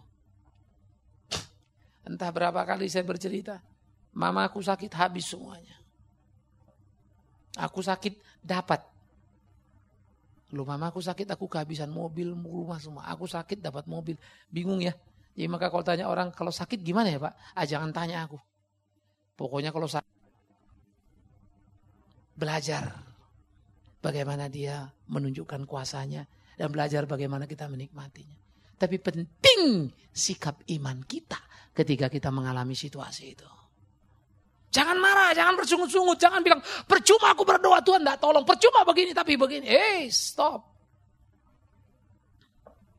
Entah berapa kali saya bercerita. Mama aku sakit habis semuanya. Aku sakit dapat. Lu mama aku sakit, aku kehabisan mobil, rumah semua. Aku sakit dapat mobil. Bingung ya. Jadi maka kalau tanya orang, kalau sakit gimana ya Pak? Ah, jangan tanya aku. Pokoknya kalau sakit, belajar bagaimana dia menunjukkan kuasanya. Dan belajar bagaimana kita menikmatinya. Tapi penting sikap iman kita ketika kita mengalami situasi itu. Jangan marah, jangan bersungut-sungut, jangan bilang percuma aku berdoa Tuhan tidak tolong, percuma begini tapi begini. Eh, hey, stop.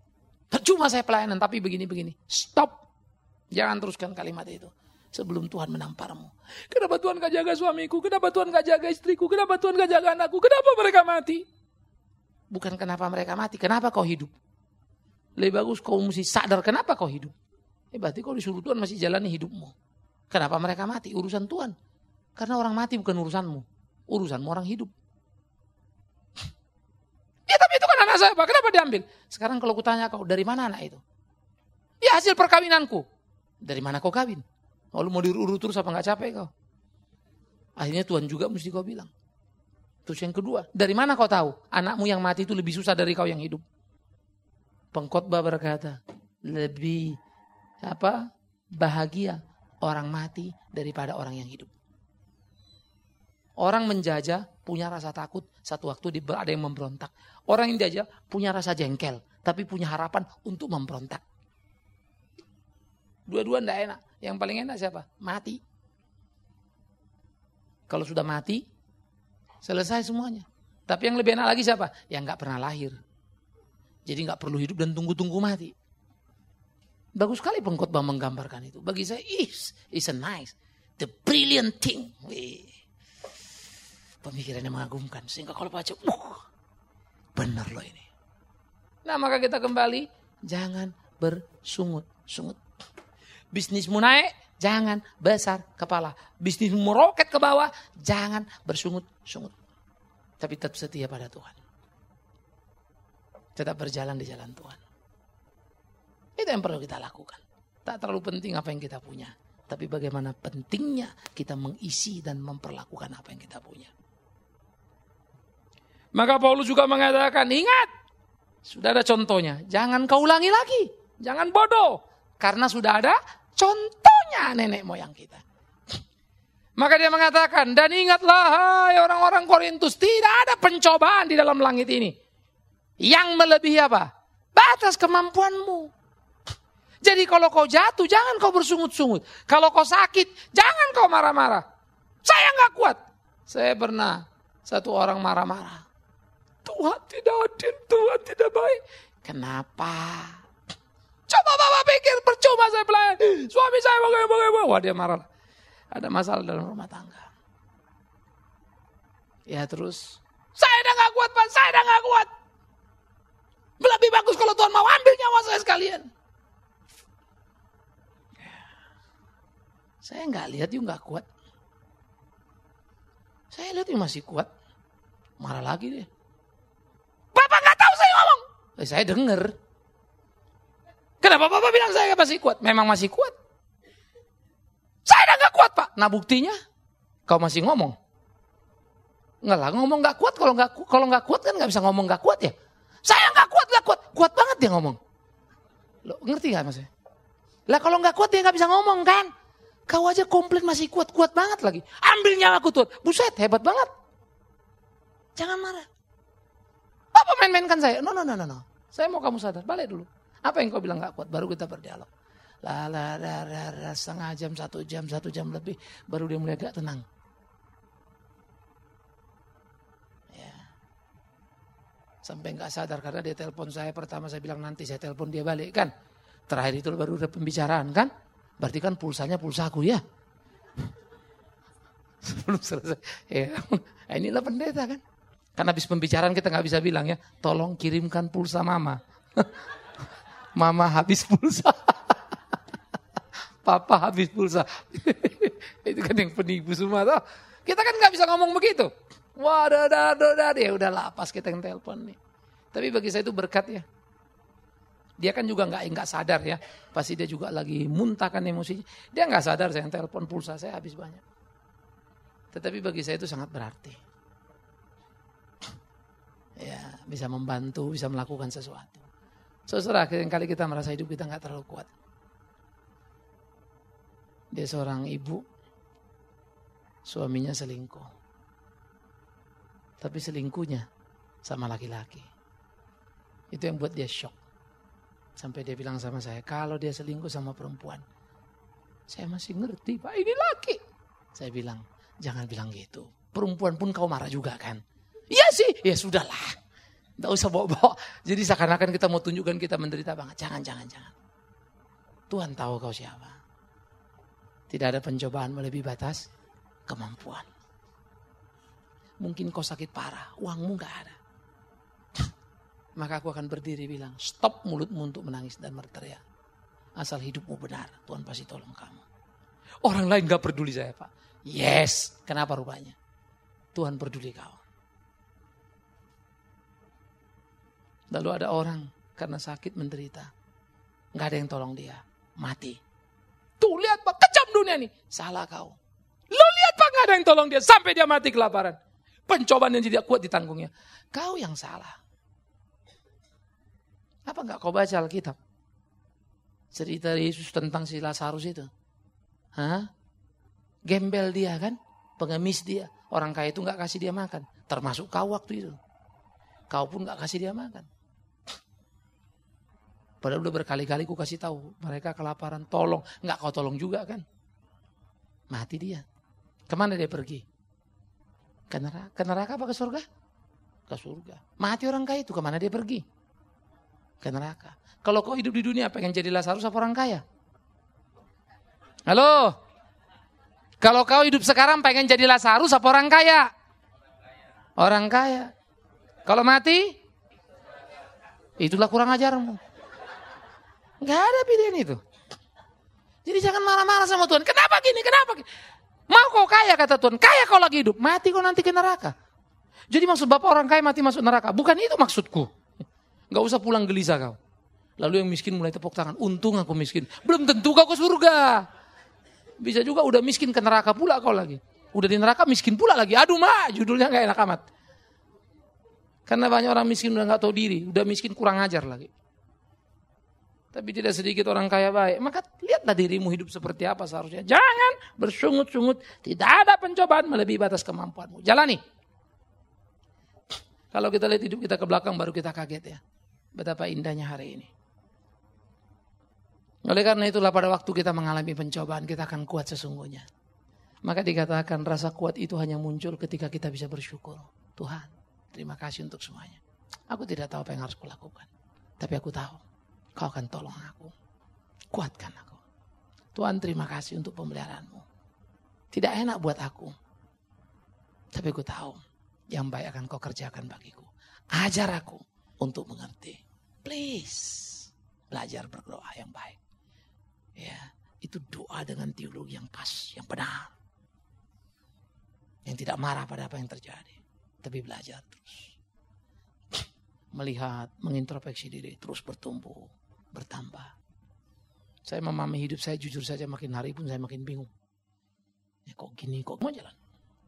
Percuma saya pelayanan, tapi begini-begini. Stop. Jangan teruskan kalimat itu. Sebelum Tuhan menamparmu. Kenapa Tuhan gak jaga suamiku? Kenapa Tuhan gak jaga istriku? Kenapa Tuhan gak jaga anakku? Kenapa mereka mati? Bukan kenapa mereka mati, kenapa kau hidup? Lebih bagus kau mesti sadar kenapa kau hidup. Eh, berarti kau disuruh Tuhan masih jalani hidupmu. Kenapa mereka mati? Urusan Tuhan. Karena orang mati bukan urusanmu. Urusanmu orang hidup. Ya tapi itu kan anak saya, Pak. Kenapa diambil? Sekarang kalau kutanya kau, dari mana anak itu? Ya hasil perkawinanku. Dari mana kau kawin? Lalu mau diurut terus apa gak capek kau? Akhirnya Tuhan juga mesti kau bilang. Terus yang kedua, dari mana kau tahu? Anakmu yang mati itu lebih susah dari kau yang hidup. Pengkhotbah berkata, lebih apa bahagia orang mati daripada orang yang hidup. Orang menjajah punya rasa takut, satu waktu ada yang memberontak. Orang yang dijajah punya rasa jengkel, tapi punya harapan untuk memberontak. Dua-dua tidak enak. Yang paling enak siapa? Mati. Kalau sudah mati, selesai semuanya. Tapi yang lebih enak lagi siapa? Yang nggak pernah lahir. Jadi nggak perlu hidup dan tunggu-tunggu mati. Bagus sekali pengkhotbah menggambarkan itu. Bagi saya, is is a nice, the brilliant thing. Wih. Pemikirannya mengagumkan. Sehingga kalau baca, uh, benar loh ini. Nah maka kita kembali, jangan bersungut-sungut. Bisnismu naik, jangan besar kepala. Bisnismu meroket ke bawah, jangan bersungut-sungut. Tapi tetap setia pada Tuhan. Tetap berjalan di jalan Tuhan. Itu yang perlu kita lakukan. Tak terlalu penting apa yang kita punya. Tapi bagaimana pentingnya kita mengisi dan memperlakukan apa yang kita punya. Maka Paulus juga mengatakan, ingat. Sudah ada contohnya. Jangan kau ulangi lagi. Jangan bodoh. Karena sudah ada contohnya nenek moyang kita. Maka dia mengatakan, dan ingatlah hai orang-orang Korintus, tidak ada pencobaan di dalam langit ini. Yang melebihi apa? Batas kemampuanmu. Jadi kalau kau jatuh, jangan kau bersungut-sungut. Kalau kau sakit, jangan kau marah-marah. Saya nggak kuat. Saya pernah satu orang marah-marah. Tuhan tidak adil, Tuhan tidak baik. Kenapa? Coba Bapak pikir, percuma saya pelayan. Suami saya bagaimana? Wah dia marah. Ada masalah dalam rumah tangga. Ya terus, saya udah gak kuat Pak, saya udah gak kuat. Lebih bagus kalau Tuhan mau ambil nyawa saya sekalian. Saya gak lihat yuk gak kuat. Saya lihat yuk masih kuat. Marah lagi dia. Bapak gak tahu saya ngomong. Eh, saya dengar. Kenapa Bapak bilang saya masih kuat? Memang masih kuat. Saya udah gak kuat Pak. Nah buktinya, kau masih ngomong. Enggak lah, ngomong gak kuat. Kalau gak, kalau gak kuat kan gak bisa ngomong gak kuat ya. Saya gak kuat, gak kuat. Kuat banget dia ngomong. Lo ngerti gak maksudnya? Lah kalau gak kuat dia gak bisa ngomong kan. Kau aja komplain masih kuat, kuat banget lagi. Ambil nyawaku Tuhan. Buset, hebat banget. Jangan marah. Bapak main-mainkan saya. No, no, no, no, no. Saya mau kamu sadar. Balik dulu. Apa yang kau bilang gak kuat? Baru kita berdialog. Lah, lah, lah, lah, lah, setengah jam, satu jam, satu jam lebih. Baru dia mulai agak tenang. Ya. Sampai gak sadar karena dia telepon saya. Pertama saya bilang nanti saya telepon dia balik kan. Terakhir itu baru ada pembicaraan kan. Berarti kan pulsanya pulsaku ya. Sebelum selesai. Ya, inilah pendeta kan. Karena habis pembicaraan kita gak bisa bilang ya. Tolong kirimkan pulsa mama. Mama habis pulsa. Papa habis pulsa. Itu kan yang penipu semua toh. Kita kan gak bisa ngomong begitu. Wah, dah, dah, dah, dah. Ya udah lapas kita yang telepon nih. Tapi bagi saya itu berkat ya. Dia kan juga gak, gak sadar ya. Pasti dia juga lagi muntahkan emosinya. Dia gak sadar saya yang telepon pulsa saya habis banyak. Tetapi bagi saya itu sangat berarti. Ya, bisa membantu, bisa melakukan sesuatu. Saudara, kali kita merasa hidup kita gak terlalu kuat. Dia seorang ibu, suaminya selingkuh. Tapi selingkuhnya sama laki-laki. Itu yang buat dia shock. Sampai dia bilang sama saya, kalau dia selingkuh sama perempuan, saya masih ngerti Pak, ini laki. Saya bilang, jangan bilang gitu. Perempuan pun kau marah juga kan? Iya sih, ya sudahlah. Tidak usah bawa-bawa. Jadi seakan-akan kita mau tunjukkan kita menderita banget. Jangan, jangan, jangan. Tuhan tahu kau siapa. Tidak ada pencobaan melebihi batas kemampuan. Mungkin kau sakit parah, uangmu gak ada. Maka aku akan berdiri bilang, stop mulutmu untuk menangis dan berteriak. Asal hidupmu benar, Tuhan pasti tolong kamu. Orang lain gak peduli saya Pak. Yes, kenapa rupanya? Tuhan peduli kau. Lalu ada orang karena sakit menderita. Gak ada yang tolong dia. Mati. Tuh lihat Pak, kejam dunia nih. Salah kau. Lo lihat Pak, gak ada yang tolong dia. Sampai dia mati kelaparan. Pencobaan yang tidak kuat ditanggungnya. Kau yang salah. Apa gak kau baca Alkitab? Cerita Yesus tentang si Lazarus itu. Hah? Gembel dia kan? Pengemis dia. Orang kaya itu gak kasih dia makan. Termasuk kau waktu itu. Kau pun gak kasih dia makan. Padahal udah berkali-kali ku kasih tahu. Mereka kelaparan, tolong. Gak kau tolong juga kan? Mati dia. Kemana dia pergi? Ke neraka, ke neraka apa ke surga? Ke surga. Mati orang kaya itu kemana dia pergi? Ke neraka. Kalau kau hidup di dunia pengen jadi Lazarus apa orang kaya? Halo? Kalau kau hidup sekarang pengen jadi Lazarus apa orang kaya? Orang kaya. Kalau mati? Itulah kurang ajarmu. Gak ada pilihan itu. Jadi jangan marah-marah sama Tuhan. Kenapa gini? Kenapa gini? Mau kau kaya kata Tuhan. Kaya kau lagi hidup. Mati kau nanti ke neraka. Jadi maksud Bapak orang kaya mati masuk neraka. Bukan itu maksudku. Gak usah pulang gelisah kau. Lalu yang miskin mulai tepuk tangan. Untung aku miskin. Belum tentu kau ke surga. Bisa juga udah miskin ke neraka pula kau lagi. Udah di neraka miskin pula lagi. Aduh mak, judulnya gak enak amat. Karena banyak orang miskin udah gak tahu diri. Udah miskin kurang ajar lagi. Tapi tidak sedikit orang kaya baik. Maka lihatlah dirimu hidup seperti apa seharusnya. Jangan bersungut-sungut. Tidak ada pencobaan melebihi batas kemampuanmu. Jalani. Kalau kita lihat hidup kita ke belakang baru kita kaget ya. Betapa indahnya hari ini. Oleh karena itulah pada waktu kita mengalami pencobaan kita akan kuat sesungguhnya. Maka dikatakan rasa kuat itu hanya muncul ketika kita bisa bersyukur. Tuhan, terima kasih untuk semuanya. Aku tidak tahu apa yang harus kulakukan. Tapi aku tahu. Kau akan tolong aku. Kuatkan aku. Tuhan terima kasih untuk pemeliharaanmu. Tidak enak buat aku. Tapi aku tahu. Yang baik akan kau kerjakan bagiku. Ajar aku untuk mengerti. Please. Belajar berdoa yang baik. Ya, itu doa dengan teologi yang pas. Yang benar. Yang tidak marah pada apa yang terjadi. Tapi belajar terus. Melihat, mengintrospeksi diri. Terus bertumbuh. Bertambah. Saya memahami hidup saya jujur saja makin hari pun saya makin bingung. Ya kok gini, kok mau jalan.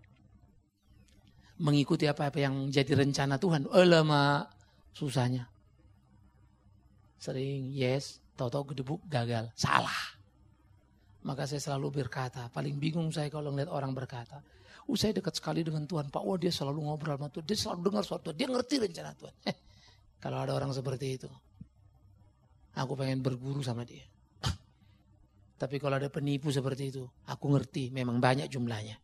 Mengikuti apa-apa yang jadi rencana Tuhan. Alamak, susahnya. Sering yes, tahu-tahu gedebuk gagal. Salah. Maka saya selalu berkata, paling bingung saya kalau ngeliat orang berkata, oh saya dekat sekali dengan Tuhan. Pak, oh dia selalu ngobrol sama Tuhan. Dia selalu dengar suara Tuhan. Dia ngerti rencana Tuhan. Eh, kalau ada orang seperti itu. Aku pengen berguru sama dia. Tapi kalau ada penipu seperti itu, aku ngerti memang banyak jumlahnya.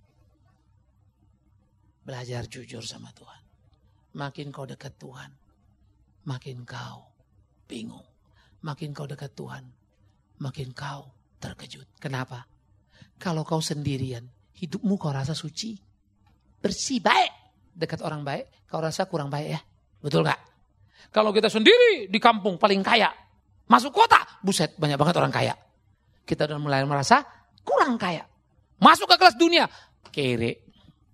Belajar jujur sama Tuhan. Makin kau dekat Tuhan, makin kau bingung. Makin kau dekat Tuhan, makin kau terkejut. Kenapa? Kalau kau sendirian, hidupmu kau rasa suci, bersih, baik. Dekat orang baik, kau rasa kurang baik ya? Betul gak? Kalau kita sendiri di kampung paling kaya, masuk kota, buset banyak banget orang kaya. Kita udah mulai merasa kurang kaya. Masuk ke kelas dunia, kere.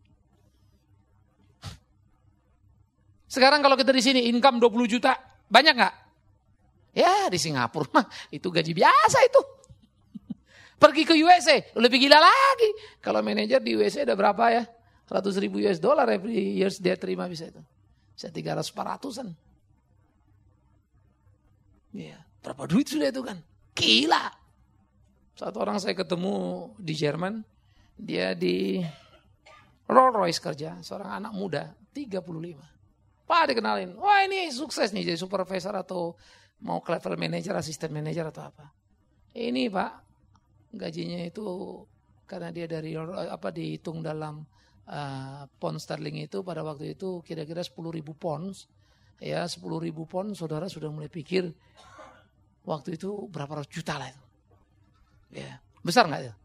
Sekarang kalau kita di sini income dua puluh juta, banyak gak? Ya di Singapura mah itu gaji biasa itu. Pergi ke U S A, lebih gila lagi. Kalau manajer di U S A ada berapa ya? seratus ribu U S dollar every years dia terima bisa itu. Bisa tiga ratus empat ratusan. Ya, berapa duit sudah itu kan? Gila. Satu orang saya ketemu di Jerman, dia di Rolls Royce kerja, seorang anak muda, tiga puluh lima. Pak dikenalin, wah ini sukses nih jadi supervisor atau mau ke level manager, asisten manager atau apa. Ini Pak, gajinya itu karena dia dari apa dihitung dalam uh, pound sterling itu pada waktu itu kira-kira sepuluh ribu pounds. ya sepuluh ribu pon, saudara sudah mulai pikir waktu itu berapa ratus juta lah itu. Ya, besar nggak itu?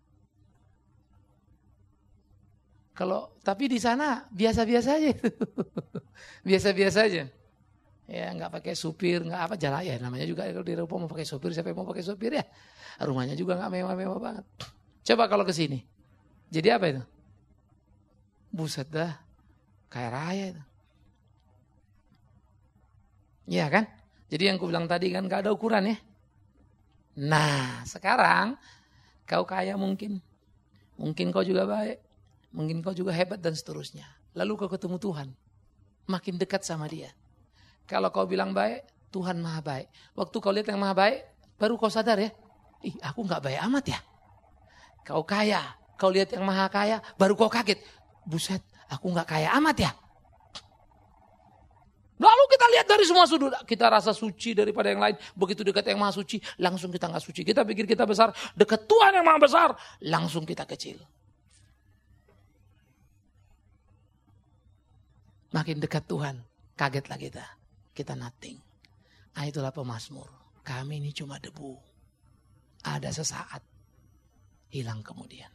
Kalau tapi di sana biasa-biasa aja itu. Biasa-biasa aja. Ya nggak pakai supir, nggak apa jalan ya namanya juga kalau di Eropa mau pakai supir, siapa yang mau pakai supir ya? Rumahnya juga nggak mewah-mewah banget. Coba kalau ke sini. Jadi apa itu? Buset dah. Kaya raya itu. Iya kan? Jadi yang aku bilang tadi kan gak ada ukuran ya. Nah sekarang kau kaya mungkin. Mungkin kau juga baik. Mungkin kau juga hebat dan seterusnya. Lalu kau ketemu Tuhan. Makin dekat sama dia. Kalau kau bilang baik, Tuhan maha baik. Waktu kau lihat yang maha baik, baru kau sadar ya. Ih aku gak baik amat ya. Kau kaya. Kau lihat yang maha kaya, baru kau kaget. Buset, aku gak kaya amat ya. Lalu kita lihat dari semua sudut, kita rasa suci daripada yang lain. Begitu dekat yang maha suci, langsung kita gak suci. Kita pikir kita besar, dekat Tuhan yang maha besar, langsung kita kecil. Makin dekat Tuhan, kagetlah kita. Kita nothing. Nah itulah pemazmur. Kami ini cuma debu. Ada sesaat, hilang kemudian.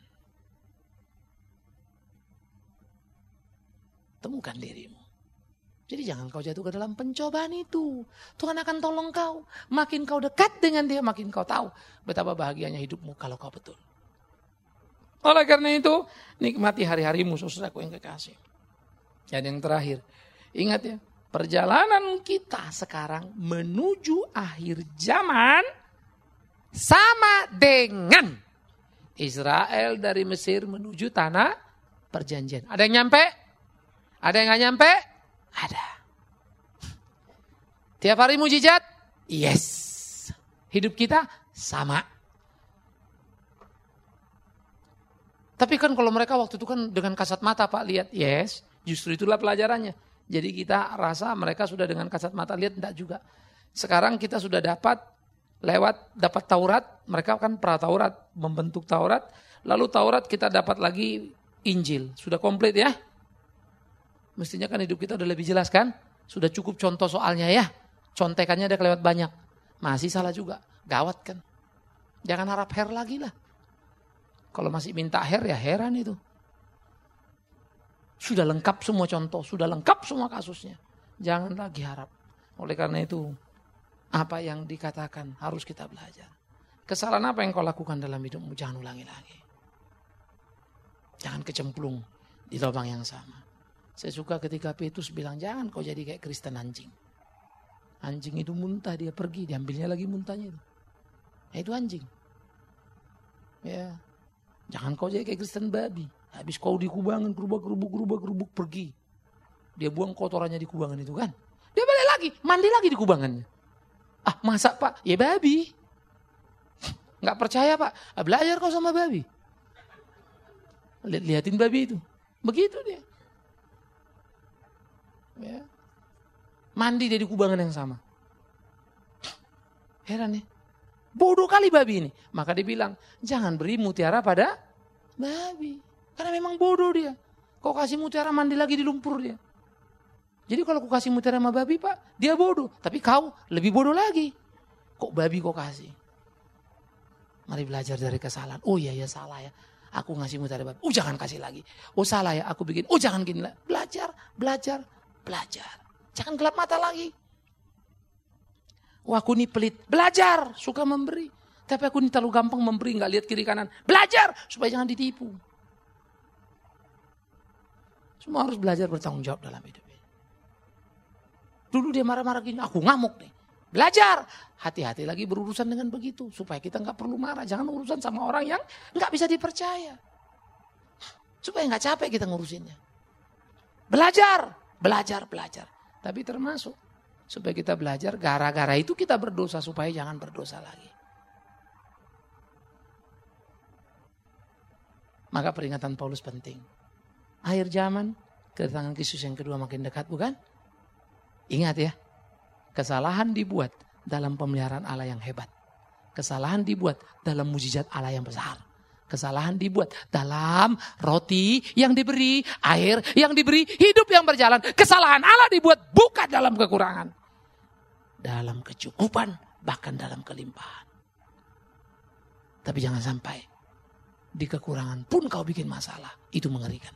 Temukan dirimu. Jadi jangan kau jatuh ke dalam pencobaan itu. Tuhan akan tolong kau. Makin kau dekat dengan dia, makin kau tahu betapa bahagianya hidupmu kalau kau betul. Oleh karena itu, nikmati hari-harimu saudaraku yang kekasih. Dan yang terakhir, ingat ya, perjalanan kita sekarang menuju akhir zaman sama dengan Israel dari Mesir menuju tanah perjanjian. Ada yang nyampe? Ada yang gak nyampe? Ada. Tiap hari mujizat? Yes. Hidup kita sama. Tapi kan kalau mereka waktu itu kan dengan kasat mata Pak lihat. Yes. Justru itulah pelajarannya. Jadi kita rasa mereka sudah dengan kasat mata lihat. Enggak juga. Sekarang kita sudah dapat lewat dapat Taurat. Mereka kan pra Taurat. Membentuk Taurat. Lalu Taurat kita dapat lagi Injil. Sudah komplit ya. Mestinya kan hidup kita udah lebih jelas kan? Sudah cukup contoh soalnya ya. Contekannya udah kelewat banyak. Masih salah juga. Gawat kan? Jangan harap her lagi lah. Kalau masih minta her ya heran itu. Sudah lengkap semua contoh. Sudah lengkap semua kasusnya. Jangan lagi harap. Oleh karena itu. Apa yang dikatakan harus kita belajar. Kesalahan apa yang kau lakukan dalam hidupmu? Jangan ulangi lagi. Jangan kecemplung di lubang yang sama. Saya suka ketika Petrus bilang, jangan kau jadi kayak Kristen anjing. Anjing itu muntah, dia pergi, diambilnya lagi muntahnya itu. Nah, itu anjing. Ya, jangan kau jadi kayak Kristen babi. Habis kau di kubangan, kerubuk, kerubuk, kerubuk, kerubuk, pergi. Dia buang kotorannya di kubangan itu kan. Dia balik lagi, mandi lagi di kubangannya. Ah, masa Pak? Ya babi. Nggak percaya Pak? Ah, belajar kau sama babi. Lihatin babi itu. Begitu dia. Ya. Mandi dia di kubangan yang sama. Heran ya. Bodoh kali babi ini. Maka dia bilang, jangan beri mutiara pada babi. Karena memang bodoh dia. Kau kasih mutiara mandi lagi di lumpur dia. Jadi kalau kau kasih mutiara sama babi Pak, dia bodoh. Tapi kau lebih bodoh lagi. Kok babi kau kasih? Mari belajar dari kesalahan. Oh iya ya salah ya. Aku ngasih mutiara babi. Oh jangan kasih lagi. Oh salah ya aku bikin. Oh jangan gini lah. Belajar, belajar. Belajar. Jangan gelap mata lagi. Wah aku ini pelit. Belajar. Suka memberi. Tapi aku ini terlalu gampang memberi. Gak lihat kiri kanan. Belajar. Supaya jangan ditipu. Semua harus belajar bertanggung jawab dalam hidup ini. Dulu dia marah-marah gini. Aku ngamuk nih. Belajar. Hati-hati lagi berurusan dengan begitu. Supaya kita gak perlu marah. Jangan urusan sama orang yang gak bisa dipercaya. Supaya gak capek kita ngurusinnya. Belajar. Belajar, belajar. Tapi termasuk supaya kita belajar, gara-gara itu kita berdosa supaya jangan berdosa lagi. Maka peringatan Paulus penting. Akhir zaman, kedatangan Kristus yang kedua makin dekat bukan? Ingat ya, kesalahan dibuat dalam pemeliharaan Allah yang hebat. Kesalahan dibuat dalam mujizat Allah yang besar. Kesalahan dibuat dalam roti yang diberi, air yang diberi, hidup yang berjalan. Kesalahan Allah dibuat bukan dalam kekurangan. Dalam kecukupan, bahkan dalam kelimpahan. Tapi jangan sampai di kekurangan pun kau bikin masalah. Itu mengerikan.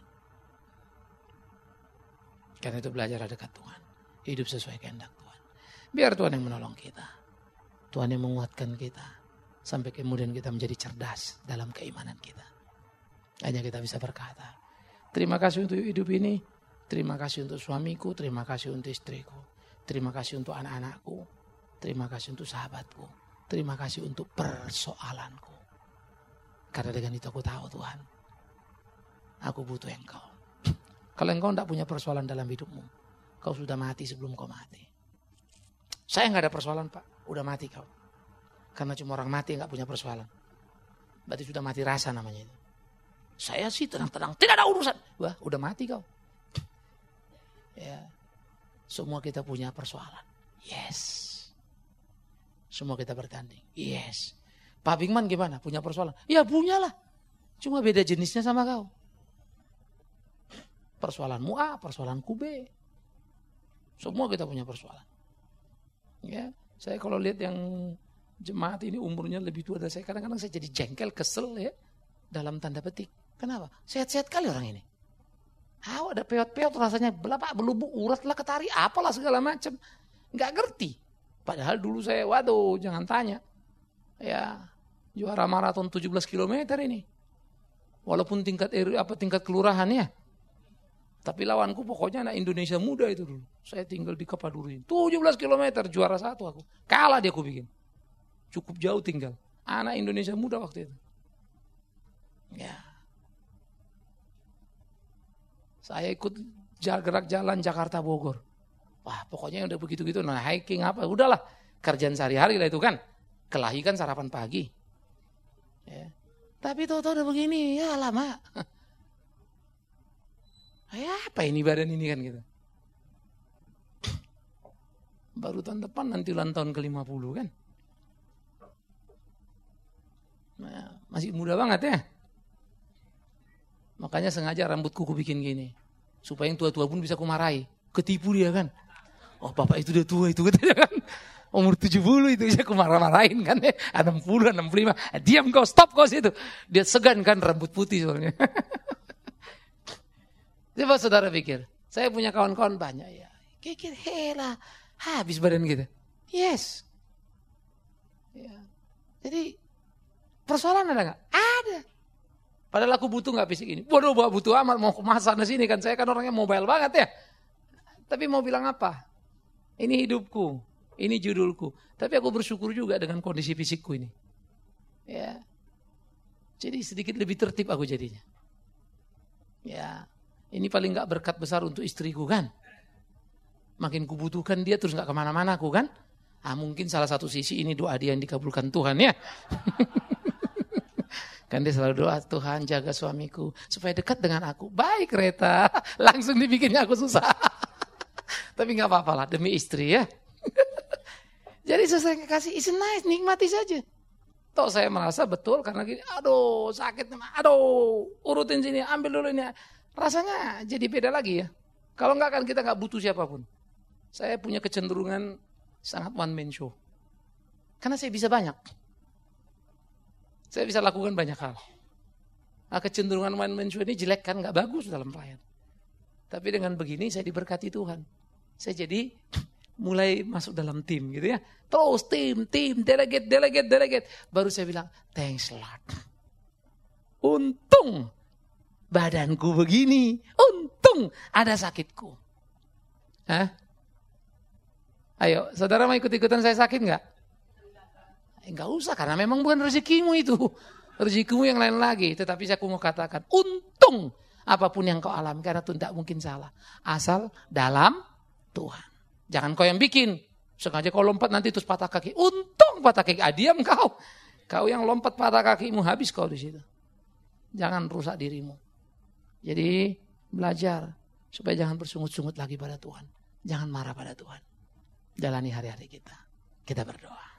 Karena itu belajar dekat Tuhan. Hidup sesuai kehendak Tuhan. Biar Tuhan yang menolong kita. Tuhan yang menguatkan kita. Sampai kemudian kita menjadi cerdas dalam keimanan kita. Hanya kita bisa berkata, terima kasih untuk hidup ini. Terima kasih untuk suamiku. Terima kasih untuk istriku. Terima kasih untuk anak-anakku. Terima kasih untuk sahabatku. Terima kasih untuk persoalanku. Karena dengan itu aku tahu Tuhan, aku butuh Engkau. Kalau Engkau tidak punya persoalan dalam hidupmu, kau sudah mati sebelum kau mati. Saya nggak ada persoalan Pak, udah mati kau. Karena cuma orang mati nggak punya persoalan. Berarti sudah mati rasa namanya itu. Saya sih tenang-tenang, tidak ada urusan. Wah, udah mati kau. Ya, semua kita punya persoalan. Yes. Semua kita bertanding. Yes. Pak Bingman gimana? Punya persoalan? Ya punyalah. Cuma beda jenisnya sama kau. Persoalanmu A, persoalanku B. Semua kita punya persoalan. Ya, saya kalau lihat yang jemaat ini umurnya lebih tua dari saya, kadang-kadang saya jadi jengkel, kesel ya, dalam tanda petik. Kenapa? Sehat-sehat kali orang ini. Ah, ada peot-peot rasanya, belapa, belubuk, urat lah, ketari, apalah segala macam. Nggak ngerti. Padahal dulu saya, waduh, jangan tanya. Ya, juara maraton tujuh belas kilometer ini. Walaupun tingkat apa tingkat kelurahan ya. Tapi lawanku pokoknya anak Indonesia muda itu dulu. Saya tinggal di Kepaduri. tujuh belas kilometer juara satu aku. Kalah dia aku bikin. Cukup jauh tinggal. Anak Indonesia muda waktu itu. Ya. Saya ikut gerak jalan Jakarta Bogor. Wah, pokoknya udah begitu-gitu. Nah, hiking apa? Udahlah. Kerjaan sehari-hari lah itu kan. Kelahi kan sarapan pagi. Ya. Tapi tahu-tahu udah begini. Ya lama. Ya apa ini badan ini kan gitu. Baru tahun depan nanti ulang tahun ke lima puluh kan. Nah, masih muda banget ya. Makanya sengaja rambutku ku bikin gini. Supaya yang tua-tua pun bisa kumarahi. Ketipu dia kan. Oh bapak itu udah tua itu katanya kan. Umur tujuh puluh itu bisa kumarah-marahin kan ya. enam puluh, enam puluh lima. Diam kau, stop kau situ. Dia segan kan rambut putih soalnya. Coba saudara pikir. Saya punya kawan-kawan banyak ya. Kikir hela. Habis badan kita. Yes. Ya. Jadi persoalan ada gak? Ada. Padahal aku butuh gak fisik ini. Waduh butuh amat mau ke sana sini kan. Saya kan orangnya mobile banget ya. Tapi mau bilang apa? Ini hidupku. Ini judulku. Tapi aku bersyukur juga dengan kondisi fisikku ini. Ya. Jadi sedikit lebih tertib aku jadinya. Ya. Ini paling gak berkat besar untuk istriku kan. Makin kubutuhkan dia terus gak kemana-mana aku kan. Ah mungkin salah satu sisi ini doa dia yang dikabulkan Tuhan ya. Kan dia selalu doa, Tuhan jaga suamiku supaya dekat dengan aku. Baik Reta, langsung dibikinnya aku susah. Tapi gak apa-apa lah demi istri ya. Jadi selesai kasih, it's nice, nikmati saja. Toh saya merasa betul karena gini, aduh sakit, aduh urutin sini, ambil dulu ini. Rasanya jadi beda lagi ya. Kalau enggak kan kita enggak butuh siapapun. Saya punya kecenderungan sangat one man show. Karena saya bisa banyak. Saya bisa lakukan banyak hal. Nah, kecenderungan one man show ini jelek kan, enggak bagus dalam pelayan. Tapi dengan begini saya diberkati Tuhan. Saya jadi mulai masuk dalam tim gitu ya. Terus tim, tim, delegate, delegate, delegate. Baru saya bilang, thanks a lot. Untung badanku begini, untung ada sakitku. Hah? Ayo, saudara mau ikut-ikutan saya sakit enggak? Enggak usah, karena memang bukan rezekimu itu. Rezekimu yang lain lagi. Tetapi saya mau katakan, untung apapun yang kau alami, karena itu tidak mungkin salah. Asal dalam Tuhan. Jangan kau yang bikin. Sengaja kau lompat nanti terus patah kaki. Untung patah kaki. Ah, diam kau. Kau yang lompat patah kakimu, habis kau di situ. Jangan rusak dirimu. Jadi belajar supaya jangan bersungut-sungut lagi pada Tuhan. Jangan marah pada Tuhan. Jalani hari-hari kita. Kita berdoa.